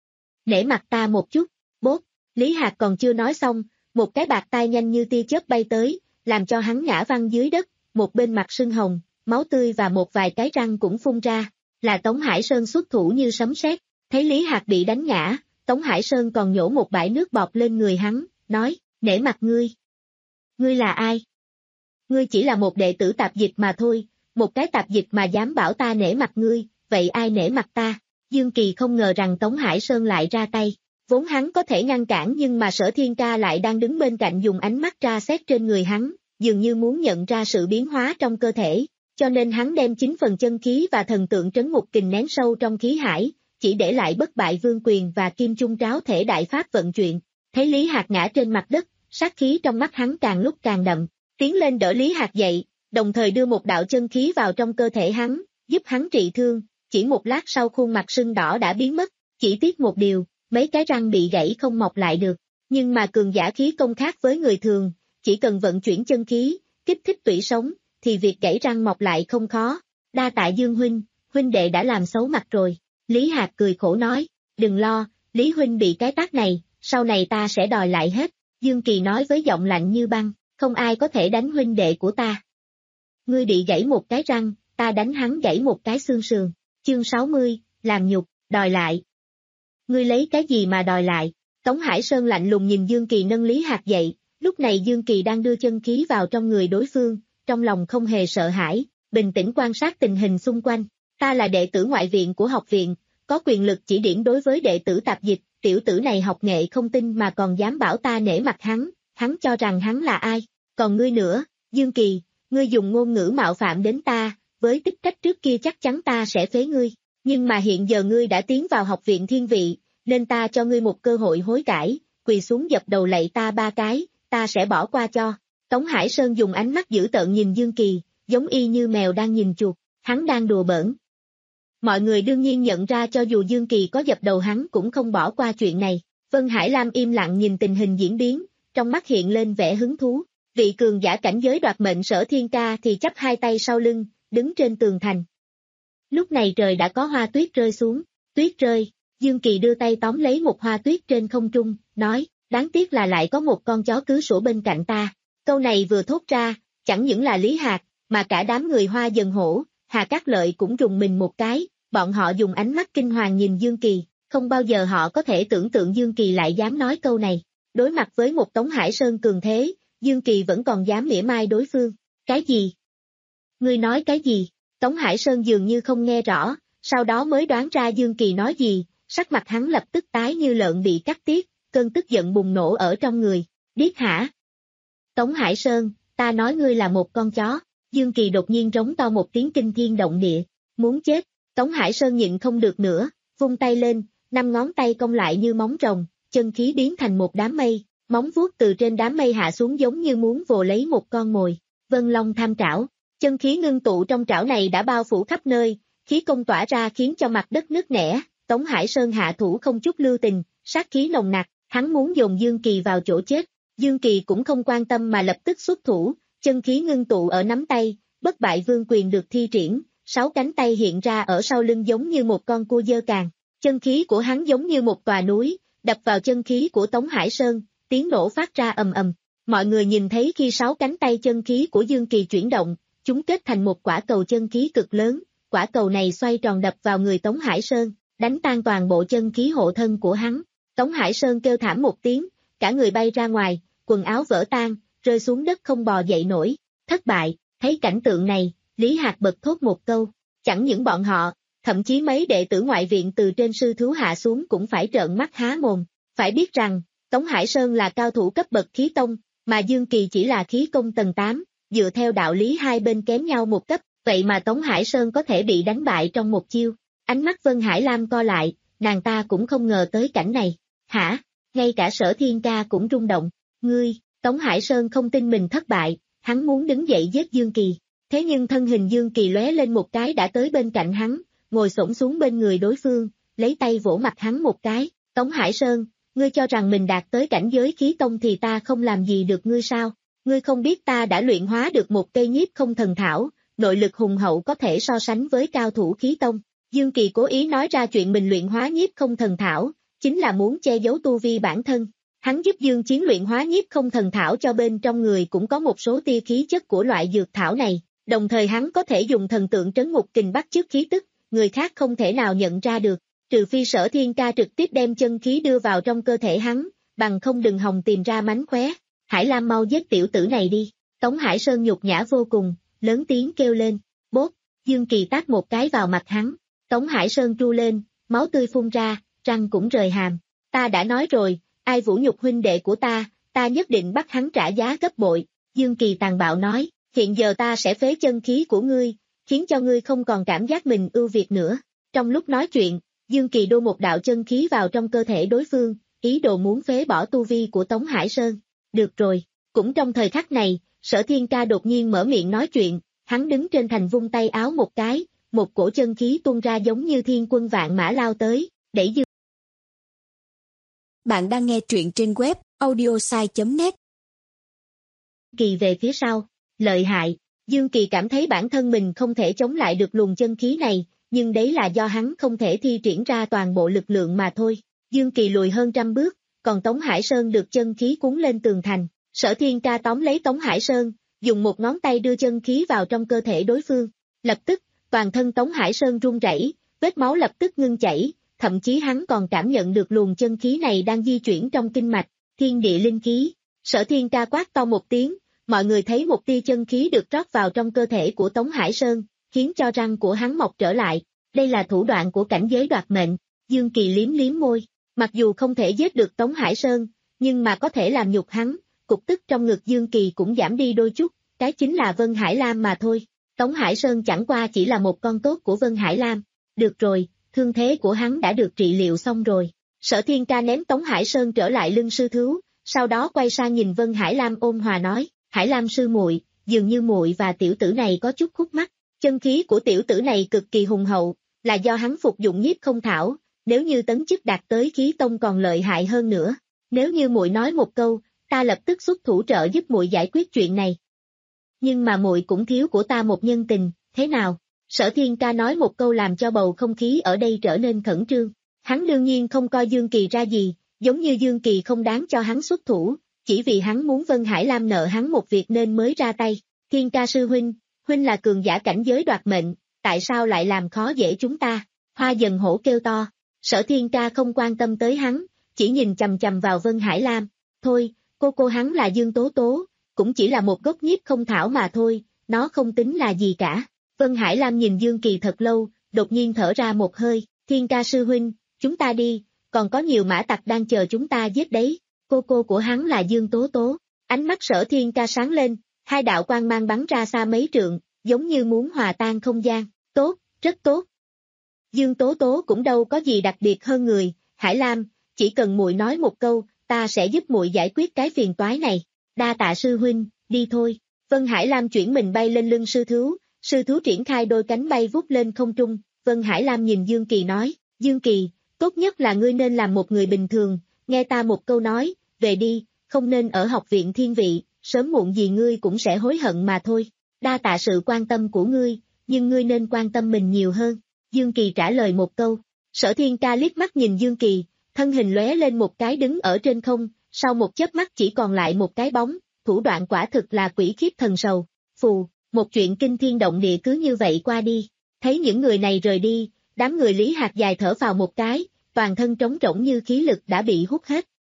Nể mặt ta một chút, bốt, Lý Hạc còn chưa nói xong, một cái bạt tai nhanh như tia chớp bay tới, làm cho hắn ngã văng dưới đất, một bên mặt sưng hồng, máu tươi và một vài cái răng cũng phun ra, là Tống Hải Sơn xuất thủ như sấm sét, thấy Lý Hạc bị đánh ngã, Tống Hải Sơn còn nhổ một bãi nước bọt lên người hắn, nói, nể mặt ngươi. Ngươi là ai? Ngươi chỉ là một đệ tử tạp dịch mà thôi, một cái tạp dịch mà dám bảo ta nể mặt ngươi, vậy ai nể mặt ta? Dương Kỳ không ngờ rằng Tống Hải Sơn lại ra tay, vốn hắn có thể ngăn cản nhưng mà Sở Thiên Ca lại đang đứng bên cạnh dùng ánh mắt tra xét trên người hắn, dường như muốn nhận ra sự biến hóa trong cơ thể, cho nên hắn đem chín phần chân khí và thần tượng trấn ngục kình nén sâu trong khí hải, chỉ để lại bất bại vương quyền và kim chung tráo thể đại pháp vận chuyển. Thấy Lý Hạc ngã trên mặt đất, sát khí trong mắt hắn càng lúc càng đậm, tiến lên đỡ Lý Hạc dậy, đồng thời đưa một đạo chân khí vào trong cơ thể hắn, giúp hắn trị thương, chỉ một lát sau khuôn mặt sưng đỏ đã biến mất, chỉ tiếc một điều, mấy cái răng bị gãy không mọc lại được, nhưng mà cường giả khí công khác với người thường, chỉ cần vận chuyển chân khí, kích thích tủy sống, thì việc gãy răng mọc lại không khó. Đa tạ Dương huynh, huynh đệ đã làm xấu mặt rồi. Lý Hạc cười khổ nói, đừng lo, Lý huynh bị cái tát này, sau này ta sẽ đòi lại hết. Dương Kỳ nói với giọng lạnh như băng, không ai có thể đánh huynh đệ của ta. Ngươi bị gãy một cái răng, ta đánh hắn gãy một cái xương sườn. Chương sáu mươi, làm nhục, đòi lại. Ngươi lấy cái gì mà đòi lại? Tống Hải Sơn lạnh lùng nhìn Dương Kỳ nâng Lý Hạc dậy, lúc này Dương Kỳ đang đưa chân khí vào trong người đối phương, trong lòng không hề sợ hãi, bình tĩnh quan sát tình hình xung quanh. Ta là đệ tử ngoại viện của học viện, có quyền lực chỉ điểm đối với đệ tử tạp dịch, tiểu tử này học nghệ không tin mà còn dám bảo ta nể mặt hắn, hắn cho rằng hắn là ai, còn ngươi nữa, Dương Kỳ, ngươi dùng ngôn ngữ mạo phạm đến ta, với tích cách trước kia chắc chắn ta sẽ phế ngươi, nhưng mà hiện giờ ngươi đã tiến vào học viện thiên vị, nên ta cho ngươi một cơ hội hối cải, quỳ xuống dập đầu lạy ta ba cái, ta sẽ bỏ qua cho. Tống Hải Sơn dùng ánh mắt dữ tợn nhìn Dương Kỳ, giống y như mèo đang nhìn chuột, hắn đang đùa bỡn. Mọi người đương nhiên nhận ra cho dù Dương Kỳ có dập đầu hắn cũng không bỏ qua chuyện này. Vân Hải Lam im lặng nhìn tình hình diễn biến, trong mắt hiện lên vẻ hứng thú. Vị cường giả cảnh giới đoạt mệnh Sở Thiên Ca thì chắp hai tay sau lưng, đứng trên tường thành. Lúc này trời đã có hoa tuyết rơi xuống, tuyết rơi, Dương Kỳ đưa tay tóm lấy một hoa tuyết trên không trung, nói, đáng tiếc là lại có một con chó cứ sủa bên cạnh ta. Câu này vừa thốt ra, chẳng những là Lý Hạc, mà cả đám người Hoa Dần Hổ, Hà Cát Lợi cũng rùng mình một cái, bọn họ dùng ánh mắt kinh hoàng nhìn Dương Kỳ, không bao giờ họ có thể tưởng tượng Dương Kỳ lại dám nói câu này. Đối mặt với một Tống Hải Sơn cường thế, Dương Kỳ vẫn còn dám mỉa mai đối phương. Cái gì? Ngươi nói cái gì? Tống Hải Sơn dường như không nghe rõ, sau đó mới đoán ra Dương Kỳ nói gì, sắc mặt hắn lập tức tái như lợn bị cắt tiết, cơn tức giận bùng nổ ở trong người. Điếc hả? Tống Hải Sơn, ta nói ngươi là một con chó. Dương Kỳ đột nhiên rống to một tiếng kinh thiên động địa, muốn chết. Tống Hải Sơn nhịn không được nữa, vung tay lên, năm ngón tay cong lại như móng rồng, chân khí biến thành một đám mây, móng vuốt từ trên đám mây hạ xuống giống như muốn vồ lấy một con mồi. Vân Long tham trảo, chân khí ngưng tụ trong trảo này đã bao phủ khắp nơi, khí công tỏa ra khiến cho mặt đất nứt nẻ. Tống Hải Sơn hạ thủ không chút lưu tình, sát khí nồng nặc, hắn muốn dồn Dương Kỳ vào chỗ chết. Dương Kỳ cũng không quan tâm mà lập tức xuất thủ, chân khí ngưng tụ ở nắm tay, bất bại vương quyền được thi triển, sáu cánh tay hiện ra ở sau lưng giống như một con cua dơ càng. Chân khí của hắn giống như một tòa núi, đập vào chân khí của Tống Hải Sơn, tiếng nổ phát ra ầm ầm. Mọi người nhìn thấy khi sáu cánh tay chân khí của Dương Kỳ chuyển động, chúng kết thành một quả cầu chân khí cực lớn, quả cầu này xoay tròn đập vào người Tống Hải Sơn, đánh tan toàn bộ chân khí hộ thân của hắn. Tống Hải Sơn kêu thảm một tiếng, cả người bay ra ngoài, quần áo vỡ tan, rơi xuống đất không bò dậy nổi, thất bại. Thấy cảnh tượng này, Lý Hạc bật thốt một câu, chẳng những bọn họ, thậm chí mấy đệ tử ngoại viện từ trên sư thú hạ xuống cũng phải trợn mắt há mồm. Phải biết rằng, Tống Hải Sơn là cao thủ cấp bậc khí tông, mà Dương Kỳ chỉ là khí công tầng tám, dựa theo đạo lý hai bên kém nhau một cấp, vậy mà Tống Hải Sơn có thể bị đánh bại trong một chiêu. Ánh mắt Vân Hải Lam co lại, nàng ta cũng không ngờ tới cảnh này. Hả? Ngay cả Sở Thiên Ca cũng rung động. Ngươi, Tống Hải Sơn không tin mình thất bại, hắn muốn đứng dậy giết Dương Kỳ. Thế nhưng thân hình Dương Kỳ lóe lên một cái đã tới bên cạnh hắn, ngồi xổm xuống bên người đối phương, lấy tay vỗ mặt hắn một cái. Tống Hải Sơn, ngươi cho rằng mình đạt tới cảnh giới khí tông thì ta không làm gì được ngươi sao? Ngươi không biết ta đã luyện hóa được một cây nhiếp không thần thảo, nội lực hùng hậu có thể so sánh với cao thủ khí tông. Dương Kỳ cố ý nói ra chuyện mình luyện hóa nhiếp không thần thảo, chính là muốn che giấu tu vi bản thân. Hắn giúp Dương Chiến luyện hóa nhiếp không thần thảo cho bên trong người cũng có một số tia khí chất của loại dược thảo này, đồng thời hắn có thể dùng thần tượng trấn ngục kình bắt chước khí tức, người khác không thể nào nhận ra được, trừ phi Sở Thiên Ca trực tiếp đem chân khí đưa vào trong cơ thể hắn, bằng không đừng hòng tìm ra mánh khóe. Hải Lam mau giết tiểu tử này đi. Tống Hải Sơn nhục nhã vô cùng, lớn tiếng kêu lên, bốp, Dương Kỳ tát một cái vào mặt hắn. Tống Hải Sơn tru lên, máu tươi phun ra, răng cũng rời hàm. Ta đã nói rồi, ai vũ nhục huynh đệ của ta, ta nhất định bắt hắn trả giá gấp bội. Dương Kỳ tàn bạo nói, hiện giờ ta sẽ phế chân khí của ngươi, khiến cho ngươi không còn cảm giác mình ưu việt nữa. Trong lúc nói chuyện, Dương Kỳ đô một đạo chân khí vào trong cơ thể đối phương, ý đồ muốn phế bỏ tu vi của Tống Hải Sơn. Được rồi, cũng trong thời khắc này, Sở Thiên Ca đột nhiên mở miệng nói chuyện, hắn đứng trên thành vung tay áo một cái, một cổ chân khí tuôn ra giống như thiên quân vạn mã lao tới, đẩy Dương. Bạn đang nghe truyện trên web audiosai chấm net. Kỳ về phía sau, lợi hại, Dương Kỳ cảm thấy bản thân mình không thể chống lại được luồng chân khí này, nhưng đấy là do hắn không thể thi triển ra toàn bộ lực lượng mà thôi. Dương Kỳ lùi hơn trăm bước, còn Tống Hải Sơn được chân khí cuốn lên tường thành. Sở Thiên Ca tóm lấy Tống Hải Sơn, dùng một ngón tay đưa chân khí vào trong cơ thể đối phương. Lập tức, toàn thân Tống Hải Sơn run rẩy, vết máu lập tức ngưng chảy, thậm chí hắn còn cảm nhận được luồng chân khí này đang di chuyển trong kinh mạch, thiên địa linh khí. Sở Thiên Ca quát to một tiếng, mọi người thấy một tia chân khí được rót vào trong cơ thể của Tống Hải Sơn, khiến cho răng của hắn mọc trở lại. Đây là thủ đoạn của cảnh giới đoạt mệnh. Dương Kỳ liếm liếm môi, mặc dù không thể giết được Tống Hải Sơn, nhưng mà có thể làm nhục hắn, cục tức trong ngực Dương Kỳ cũng giảm đi đôi chút, cái chính là Vân Hải Lam mà thôi. Tống Hải Sơn chẳng qua chỉ là một con tốt của Vân Hải Lam. Được rồi, thương thế của hắn đã được trị liệu xong rồi. Sở Thiên Ca ném Tống Hải Sơn trở lại lưng sư thú, sau đó quay sang nhìn Vân Hải Lam ôn hòa nói, Hải Lam sư muội, dường như muội và tiểu tử này có chút khúc mắc. Chân khí của tiểu tử này cực kỳ hùng hậu, là do hắn phục dụng nhiếp không thảo, nếu như tấn chức đạt tới khí tông còn lợi hại hơn nữa. Nếu như muội nói một câu, ta lập tức xuất thủ trợ giúp muội giải quyết chuyện này. Nhưng mà muội cũng thiếu của ta một nhân tình, thế nào? Sở Thiên Ca nói một câu làm cho bầu không khí ở đây trở nên khẩn trương. Hắn đương nhiên không coi Dương Kỳ ra gì, giống như Dương Kỳ không đáng cho hắn xuất thủ, chỉ vì hắn muốn Vân Hải Lam nợ hắn một việc nên mới ra tay. Thiên Ca sư huynh, huynh là cường giả cảnh giới đoạt mệnh, tại sao lại làm khó dễ chúng ta? Hoa Dần Hổ kêu to. Sở Thiên Ca không quan tâm tới hắn, chỉ nhìn chằm chằm vào Vân Hải Lam. Thôi, cô cô hắn là Dương Tố Tố, cũng chỉ là một gốc nhiếp không thảo mà thôi, nó không tính là gì cả. Vân Hải Lam nhìn Dương Kỳ thật lâu, đột nhiên thở ra một hơi. Thiên Ca sư huynh, chúng ta đi, còn có nhiều mã tặc đang chờ chúng ta giết đấy. Cô cô của hắn là Dương Tố Tố. Ánh mắt Sở Thiên Ca sáng lên, hai đạo quang mang bắn ra xa mấy trượng, giống như muốn hòa tan không gian. Tốt, rất tốt. Dương Tố Tố cũng đâu có gì đặc biệt hơn người. Hải Lam, chỉ cần muội nói một câu, ta sẽ giúp muội giải quyết cái phiền toái này. Đa tạ sư huynh, đi thôi. Vân Hải Lam chuyển mình bay lên lưng sư thú, sư thú triển khai đôi cánh bay vút lên không trung. Vân Hải Lam nhìn Dương Kỳ nói, Dương Kỳ, tốt nhất là ngươi nên làm một người bình thường, nghe ta một câu nói, về đi, không nên ở học viện thiên vị, sớm muộn gì ngươi cũng sẽ hối hận mà thôi. Đa tạ sự quan tâm của ngươi, nhưng ngươi nên quan tâm mình nhiều hơn. Dương Kỳ trả lời một câu. Sở Thiên Ca liếc mắt nhìn Dương Kỳ, thân hình lóe lên một cái đứng ở trên không, sau một chớp mắt chỉ còn lại một cái bóng, thủ đoạn quả thực là quỷ khiếp thần sầu. Phù, một chuyện kinh thiên động địa cứ như vậy qua đi. Thấy những người này rời đi, đám người Lý Hạc dài thở vào một cái, toàn thân trống rỗng như khí lực đã bị hút hết.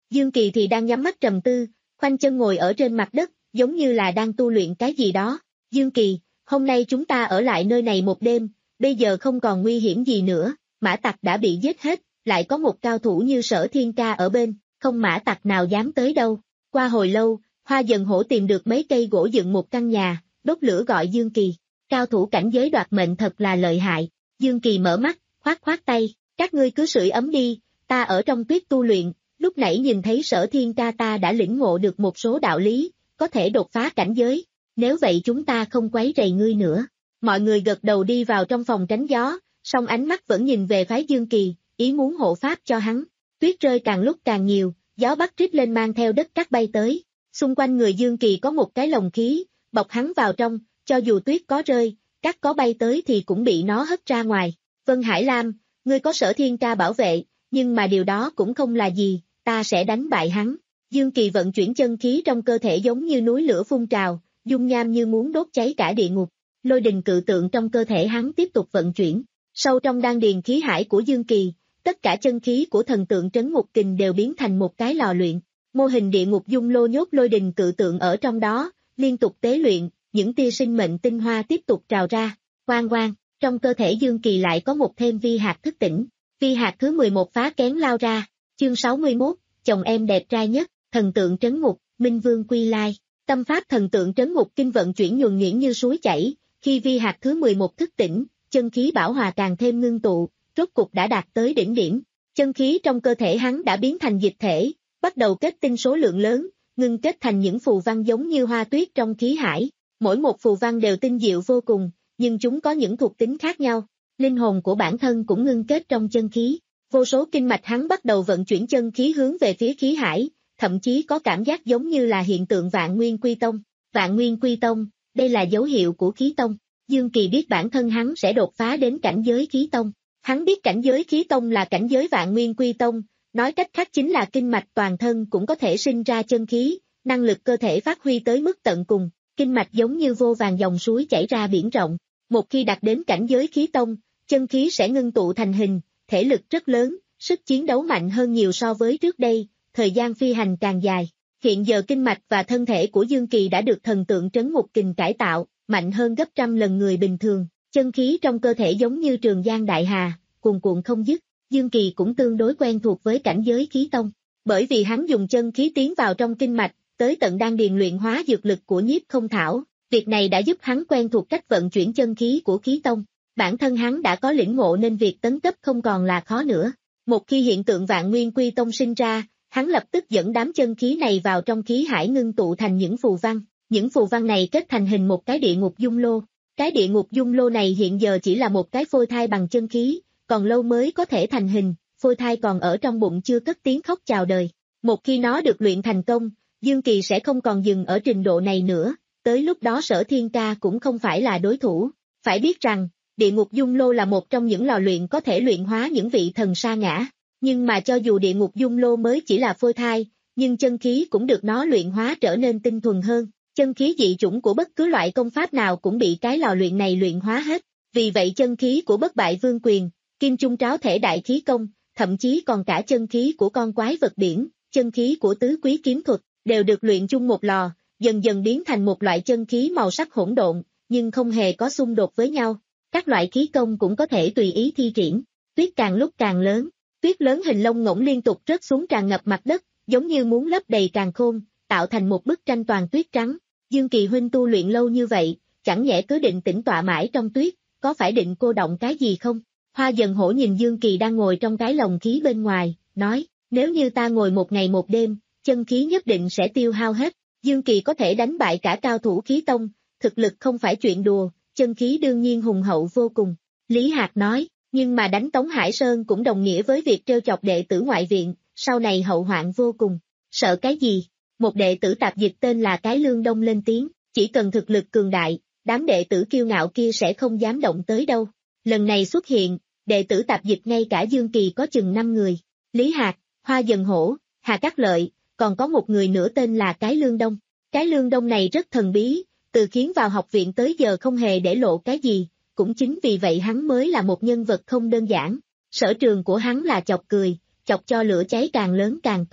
Dương Kỳ thì đang nhắm mắt trầm tư, khoanh chân ngồi ở trên mặt đất, giống như là đang tu luyện cái gì đó. Dương Kỳ, hôm nay chúng ta ở lại nơi này một đêm, bây giờ không còn nguy hiểm gì nữa, mã tặc đã bị giết hết, lại có một cao thủ như Sở Thiên Ca ở bên, không mã tặc nào dám tới đâu. Qua hồi lâu, Hoa Dần Hổ tìm được mấy cây gỗ dựng một căn nhà, đốt lửa gọi Dương Kỳ. Cao thủ cảnh giới đoạt mệnh thật là lợi hại. Dương Kỳ mở mắt, khoát khoát tay, các ngươi cứ sưởi ấm đi, ta ở trong tuyết tu luyện, lúc nãy nhìn thấy Sở Thiên Ca ta đã lĩnh ngộ được một số đạo lý, có thể đột phá cảnh giới, nếu vậy chúng ta không quấy rầy ngươi nữa. Mọi người gật đầu đi vào trong phòng tránh gió, song ánh mắt vẫn nhìn về phái Dương Kỳ, ý muốn hộ pháp cho hắn. Tuyết rơi càng lúc càng nhiều, gió bắc trích lên mang theo đất cát bay tới. Xung quanh người Dương Kỳ có một cái lồng khí, bọc hắn vào trong, cho dù tuyết có rơi, cát có bay tới thì cũng bị nó hất ra ngoài. Vân Hải Lam, ngươi có Sở Thiên Ca bảo vệ, nhưng mà điều đó cũng không là gì, ta sẽ đánh bại hắn. Dương Kỳ vận chuyển chân khí trong cơ thể giống như núi lửa phun trào, dung nham như muốn đốt cháy cả địa ngục. Lôi đình cự tượng trong cơ thể hắn tiếp tục vận chuyển. Sâu trong đan điền khí hải của Dương Kỳ, tất cả chân khí của thần tượng trấn ngục kình đều biến thành một cái lò luyện. Mô hình địa ngục dung lô nhốt lôi đình cự tượng ở trong đó, liên tục tế luyện, những tia sinh mệnh tinh hoa tiếp tục trào ra. Oang oang, trong cơ thể Dương Kỳ lại có một thêm vi hạt thức tỉnh. Vi hạt thứ mười một phá kén lao ra. Chương sáu mươi mốt, chồng em đẹp trai nhất, thần tượng trấn ngục, Minh Vương quy lai. Tâm pháp thần tượng trấn ngục kinh vận chuyển nhuần nhuyễn như suối chảy, khi vi hạt thứ mười một thức tỉnh, chân khí bảo hòa càng thêm ngưng tụ, rốt cục đã đạt tới đỉnh điểm. Chân khí trong cơ thể hắn đã biến thành dịch thể, bắt đầu kết tinh số lượng lớn, ngưng kết thành những phù văn giống như hoa tuyết trong khí hải. Mỗi một phù văn đều tinh diệu vô cùng, nhưng chúng có những thuộc tính khác nhau. Linh hồn của bản thân cũng ngưng kết trong chân khí. Vô số kinh mạch hắn bắt đầu vận chuyển chân khí hướng về phía khí hải, thậm chí có cảm giác giống như là hiện tượng Vạn Nguyên Quy Tông. Vạn Nguyên Quy Tông, đây là dấu hiệu của khí tông. Dương Kỳ biết bản thân hắn sẽ đột phá đến cảnh giới khí tông. Hắn biết cảnh giới khí tông là cảnh giới Vạn Nguyên Quy Tông, nói cách khác chính là kinh mạch toàn thân cũng có thể sinh ra chân khí, năng lực cơ thể phát huy tới mức tận cùng, kinh mạch giống như vô vàn dòng suối chảy ra biển rộng. Một khi đạt đến cảnh giới khí tông, chân khí sẽ ngưng tụ thành hình, thể lực rất lớn, sức chiến đấu mạnh hơn nhiều so với trước đây, thời gian phi hành càng dài. Hiện giờ kinh mạch và thân thể của Dương Kỳ đã được thần tượng trấn ngục kình cải tạo, mạnh hơn gấp trăm lần người bình thường, chân khí trong cơ thể giống như trường giang đại hà, cuồn cuộn không dứt. Dương Kỳ cũng tương đối quen thuộc với cảnh giới khí tông, bởi vì hắn dùng chân khí tiến vào trong kinh mạch, tới tận đan điền luyện hóa dược lực của Nhiếp Không Thảo, việc này đã giúp hắn quen thuộc cách vận chuyển chân khí của khí tông. Bản thân hắn đã có lĩnh ngộ nên việc tấn cấp không còn là khó nữa. Một khi hiện tượng Vạn Nguyên Quy Tông sinh ra, hắn lập tức dẫn đám chân khí này vào trong khí hải ngưng tụ thành những phù văn. Những phù văn này kết thành hình một cái địa ngục dung lô. Cái địa ngục dung lô này hiện giờ chỉ là một cái phôi thai bằng chân khí, còn lâu mới có thể thành hình, phôi thai còn ở trong bụng chưa cất tiếng khóc chào đời. Một khi nó được luyện thành công, Dương Kỳ sẽ không còn dừng ở trình độ này nữa, tới lúc đó Sở Thiên Ca cũng không phải là đối thủ. Phải biết rằng, địa ngục dung lô là một trong những lò luyện có thể luyện hóa những vị thần sa ngã, nhưng mà cho dù địa ngục dung lô mới chỉ là phôi thai, nhưng chân khí cũng được nó luyện hóa trở nên tinh thuần hơn. Chân khí dị chủng của bất cứ loại công pháp nào cũng bị cái lò luyện này luyện hóa hết, vì vậy chân khí của Bất Bại Vương Quyền, Kim Trung Tráo Thể Đại Khí Công, thậm chí còn cả chân khí của con quái vật biển, chân khí của Tứ Quý Kiếm Thuật, đều được luyện chung một lò, dần dần biến thành một loại chân khí màu sắc hỗn độn, nhưng không hề có xung đột với nhau. Các loại khí công cũng có thể tùy ý thi triển. Tuyết càng lúc càng lớn, tuyết lớn hình lông ngỗng liên tục rớt xuống tràn ngập mặt đất, giống như muốn lấp đầy càn khôn, tạo thành một bức tranh toàn tuyết trắng. Dương Kỳ huynh tu luyện lâu như vậy, chẳng nhẽ cứ định tĩnh tọa mãi trong tuyết, có phải định cô động cái gì không? Hoa Dần Hổ nhìn Dương Kỳ đang ngồi trong cái lồng khí bên ngoài, nói, nếu như ta ngồi một ngày một đêm, chân khí nhất định sẽ tiêu hao hết. Dương Kỳ có thể đánh bại cả cao thủ khí tông, thực lực không phải chuyện đùa, chân khí đương nhiên hùng hậu vô cùng. Lý Hạc nói, nhưng mà đánh Tống Hải Sơn cũng đồng nghĩa với việc trêu chọc đệ tử ngoại viện, sau này hậu hoạn vô cùng. Sợ cái gì? Một đệ tử tạp dịch tên là Cái Lương Đông lên tiếng, chỉ cần thực lực cường đại, đám đệ tử kiêu ngạo kia sẽ không dám động tới đâu. Lần này xuất hiện, đệ tử tạp dịch ngay cả Dương Kỳ có chừng năm người. Lý Hạc, Hoa Dần Hổ, Hà Cát Lợi, còn có một người nữa tên là Cái Lương Đông. Cái Lương Đông này rất thần bí, từ khiến vào học viện tới giờ không hề để lộ cái gì, cũng chính vì vậy hắn mới là một nhân vật không đơn giản. Sở trường của hắn là chọc cười, chọc cho lửa cháy càng lớn càng tốt.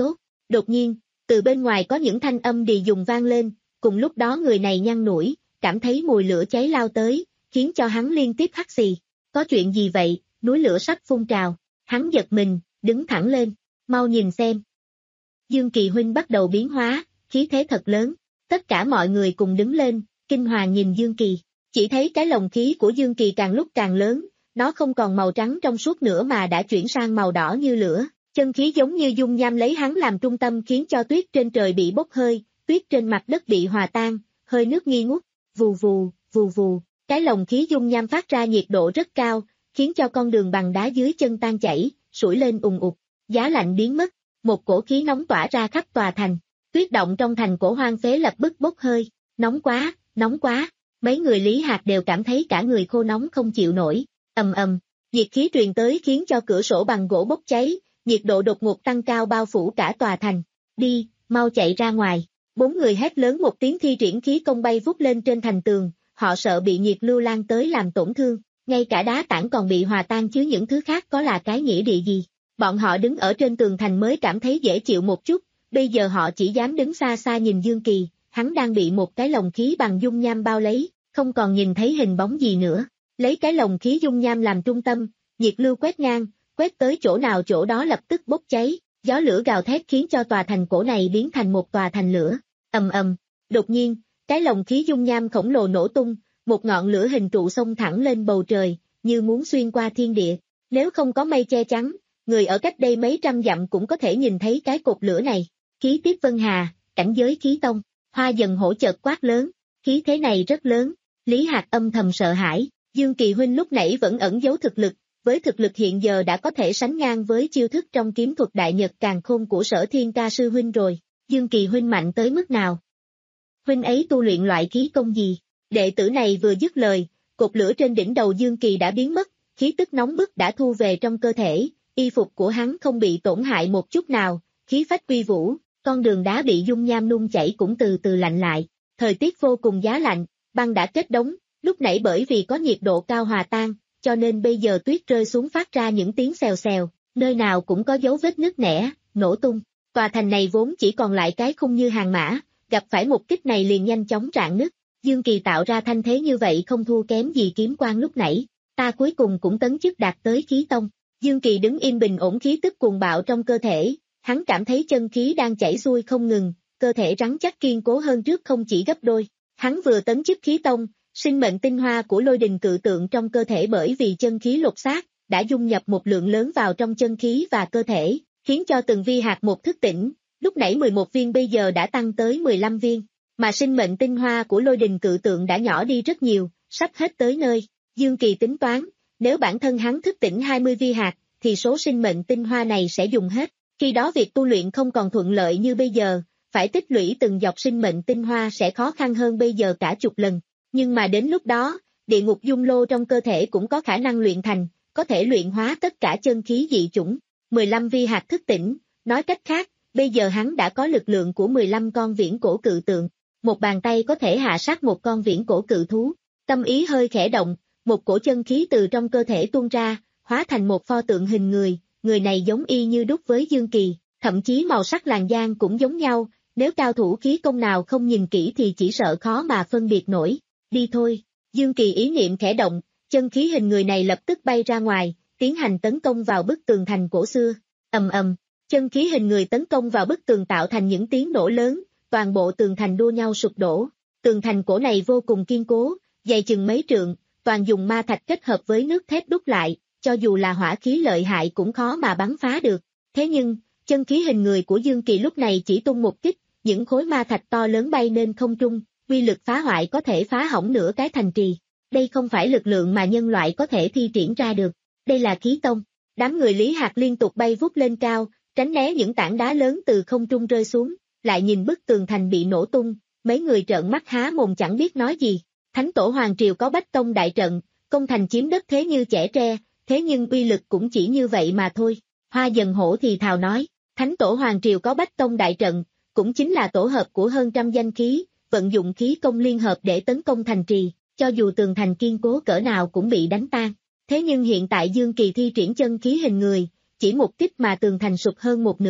Đột nhiên, từ bên ngoài có những thanh âm đì dùng vang lên, cùng lúc đó người này nhăn mũi, cảm thấy mùi lửa cháy lao tới, khiến cho hắn liên tiếp hắt xì. Có chuyện gì vậy, núi lửa sắp phun trào, hắn giật mình, đứng thẳng lên, mau nhìn xem. Dương Kỳ huynh bắt đầu biến hóa, khí thế thật lớn, tất cả mọi người cùng đứng lên, kinh hoàng nhìn Dương Kỳ, chỉ thấy cái lồng khí của Dương Kỳ càng lúc càng lớn, nó không còn màu trắng trong suốt nữa mà đã chuyển sang màu đỏ như lửa, chân khí giống như dung nham lấy hắn làm trung tâm khiến cho tuyết trên trời bị bốc hơi, tuyết trên mặt đất bị hòa tan, hơi nước nghi ngút, vù vù, vù vù, cái lồng khí dung nham phát ra nhiệt độ rất cao, khiến cho con đường bằng đá dưới chân tan chảy, sủi lên ùng ục, giá lạnh biến mất, một cổ khí nóng tỏa ra khắp tòa thành, tuyết động trong thành cổ hoang phế lập tức bốc hơi, nóng quá, nóng quá, mấy người Lý Hạc đều cảm thấy cả người khô nóng không chịu nổi, ầm ầm, nhiệt khí truyền tới khiến cho cửa sổ bằng gỗ bốc cháy, nhiệt độ đột ngột tăng cao bao phủ cả tòa thành, đi, mau chạy ra ngoài, bốn người hét lớn một tiếng thi triển khí công bay vút lên trên thành tường, họ sợ bị nhiệt lưu lan tới làm tổn thương, ngay cả đá tảng còn bị hòa tan chứ những thứ khác có là cái nghĩa địa gì. Bọn họ đứng ở trên tường thành mới cảm thấy dễ chịu một chút, bây giờ họ chỉ dám đứng xa xa nhìn Dương Kỳ, hắn đang bị một cái lồng khí bằng dung nham bao lấy, không còn nhìn thấy hình bóng gì nữa. Lấy cái lồng khí dung nham làm trung tâm, nhiệt lưu quét ngang, quét tới chỗ nào chỗ đó lập tức bốc cháy, gió lửa gào thét khiến cho tòa thành cổ này biến thành một tòa thành lửa. Ầm ầm, đột nhiên, cái lồng khí dung nham khổng lồ nổ tung, một ngọn lửa hình trụ xông thẳng lên bầu trời, như muốn xuyên qua thiên địa. Nếu không có mây che chắn, người ở cách đây mấy trăm dặm cũng có thể nhìn thấy cái cột lửa này. Khí tiếp vân hà, cảnh giới khí tông, Hoa Dần Hổ chợt quát lớn, khí thế này rất lớn, Lý Hạc âm thầm sợ hãi, Dương Kỳ huynh lúc nãy vẫn ẩn giấu thực lực, với thực lực hiện giờ đã có thể sánh ngang với chiêu thức trong kiếm thuật đại nhật càn khôn của Sở Thiên Ca sư huynh rồi, Dương Kỳ huynh mạnh tới mức nào? Huynh ấy tu luyện loại khí công gì? Đệ tử này vừa dứt lời, cột lửa trên đỉnh đầu Dương Kỳ đã biến mất, khí tức nóng bức đã thu về trong cơ thể, y phục của hắn không bị tổn hại một chút nào, khí phách uy vũ, con đường đá bị dung nham nung chảy cũng từ từ lạnh lại, thời tiết vô cùng giá lạnh, băng đã kết đóng, lúc nãy bởi vì có nhiệt độ cao hòa tan, cho nên bây giờ tuyết rơi xuống phát ra những tiếng xèo xèo, nơi nào cũng có dấu vết nứt nẻ, nổ tung, tòa thành này vốn chỉ còn lại cái khung như hàng mã, gặp phải một kích này liền nhanh chóng rạn nứt, Dương Kỳ tạo ra thanh thế như vậy không thua kém gì kiếm quan lúc nãy, ta cuối cùng cũng tấn chức đạt tới khí tông. Dương Kỳ đứng im bình ổn khí tức cuồng bạo trong cơ thể, hắn cảm thấy chân khí đang chảy xuôi không ngừng, cơ thể rắn chắc kiên cố hơn trước không chỉ gấp đôi. Hắn vừa tấn chức khí tông, sinh mệnh tinh hoa của lôi đình cự tượng trong cơ thể bởi vì chân khí lột xác, đã dung nhập một lượng lớn vào trong chân khí và cơ thể, khiến cho từng vi hạt một thức tỉnh, lúc nãy mười một viên bây giờ đã tăng tới mười lăm viên, mà sinh mệnh tinh hoa của lôi đình cự tượng đã nhỏ đi rất nhiều, sắp hết tới nơi. Dương Kỳ tính toán, nếu bản thân hắn thức tỉnh hai mươi vi hạt, thì số sinh mệnh tinh hoa này sẽ dùng hết, khi đó việc tu luyện không còn thuận lợi như bây giờ, phải tích lũy từng dọc sinh mệnh tinh hoa sẽ khó khăn hơn bây giờ cả chục lần, nhưng mà đến lúc đó, địa ngục dung lô trong cơ thể cũng có khả năng luyện thành, có thể luyện hóa tất cả chân khí dị chủng, mười lăm vi hạt thức tỉnh, nói cách khác, bây giờ hắn đã có lực lượng của mười lăm con viễn cổ cự tượng, một bàn tay có thể hạ sát một con viễn cổ cự thú, tâm ý hơi khẽ động, một cổ chân khí từ trong cơ thể tuôn ra, hóa thành một pho tượng hình người, người này giống y như đúc với Dương Kỳ, thậm chí màu sắc làn da cũng giống nhau, nếu cao thủ khí công nào không nhìn kỹ thì chỉ sợ khó mà phân biệt nổi. Đi thôi, Dương Kỳ ý niệm khẽ động, chân khí hình người này lập tức bay ra ngoài, tiến hành tấn công vào bức tường thành cổ xưa. Ầm ầm, chân khí hình người tấn công vào bức tường tạo thành những tiếng nổ lớn, toàn bộ tường thành đua nhau sụp đổ. Tường thành cổ này vô cùng kiên cố, dày chừng mấy trượng, toàn dùng ma thạch kết hợp với nước thép đúc lại, cho dù là hỏa khí lợi hại cũng khó mà bắn phá được. Thế nhưng, chân khí hình người của Dương Kỳ lúc này chỉ tung một kích, những khối ma thạch to lớn bay lên không trung, uy lực phá hoại có thể phá hỏng nửa cái thành trì. Đây không phải lực lượng mà nhân loại có thể thi triển ra được. Đây là khí tông. Đám người Lý Hạc liên tục bay vút lên cao, tránh né những tảng đá lớn từ không trung rơi xuống, lại nhìn bức tường thành bị nổ tung, mấy người trợn mắt há mồm chẳng biết nói gì. Thánh tổ Hoàng Triều có Bách Tông đại trận, công thành chiếm đất thế như chẻ tre, thế nhưng uy lực cũng chỉ như vậy mà thôi. Hoa Dần Hổ thì thào nói, Thánh tổ Hoàng Triều có Bách Tông đại trận, cũng chính là tổ hợp của hơn trăm danh khí, vận dụng khí công liên hợp để tấn công thành trì, cho dù tường thành kiên cố cỡ nào cũng bị đánh tan. Thế nhưng hiện tại Dương Kỳ thi triển chân khí hình người, chỉ một kích mà tường thành sụp hơn một nửa,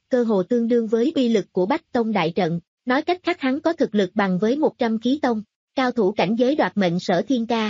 cơ hồ tương đương với uy lực của Bách Tông đại trận, nói cách khác hắn có thực lực bằng với một trăm khí tông, cao thủ cảnh giới đoạt mệnh Sở Thiên Ca.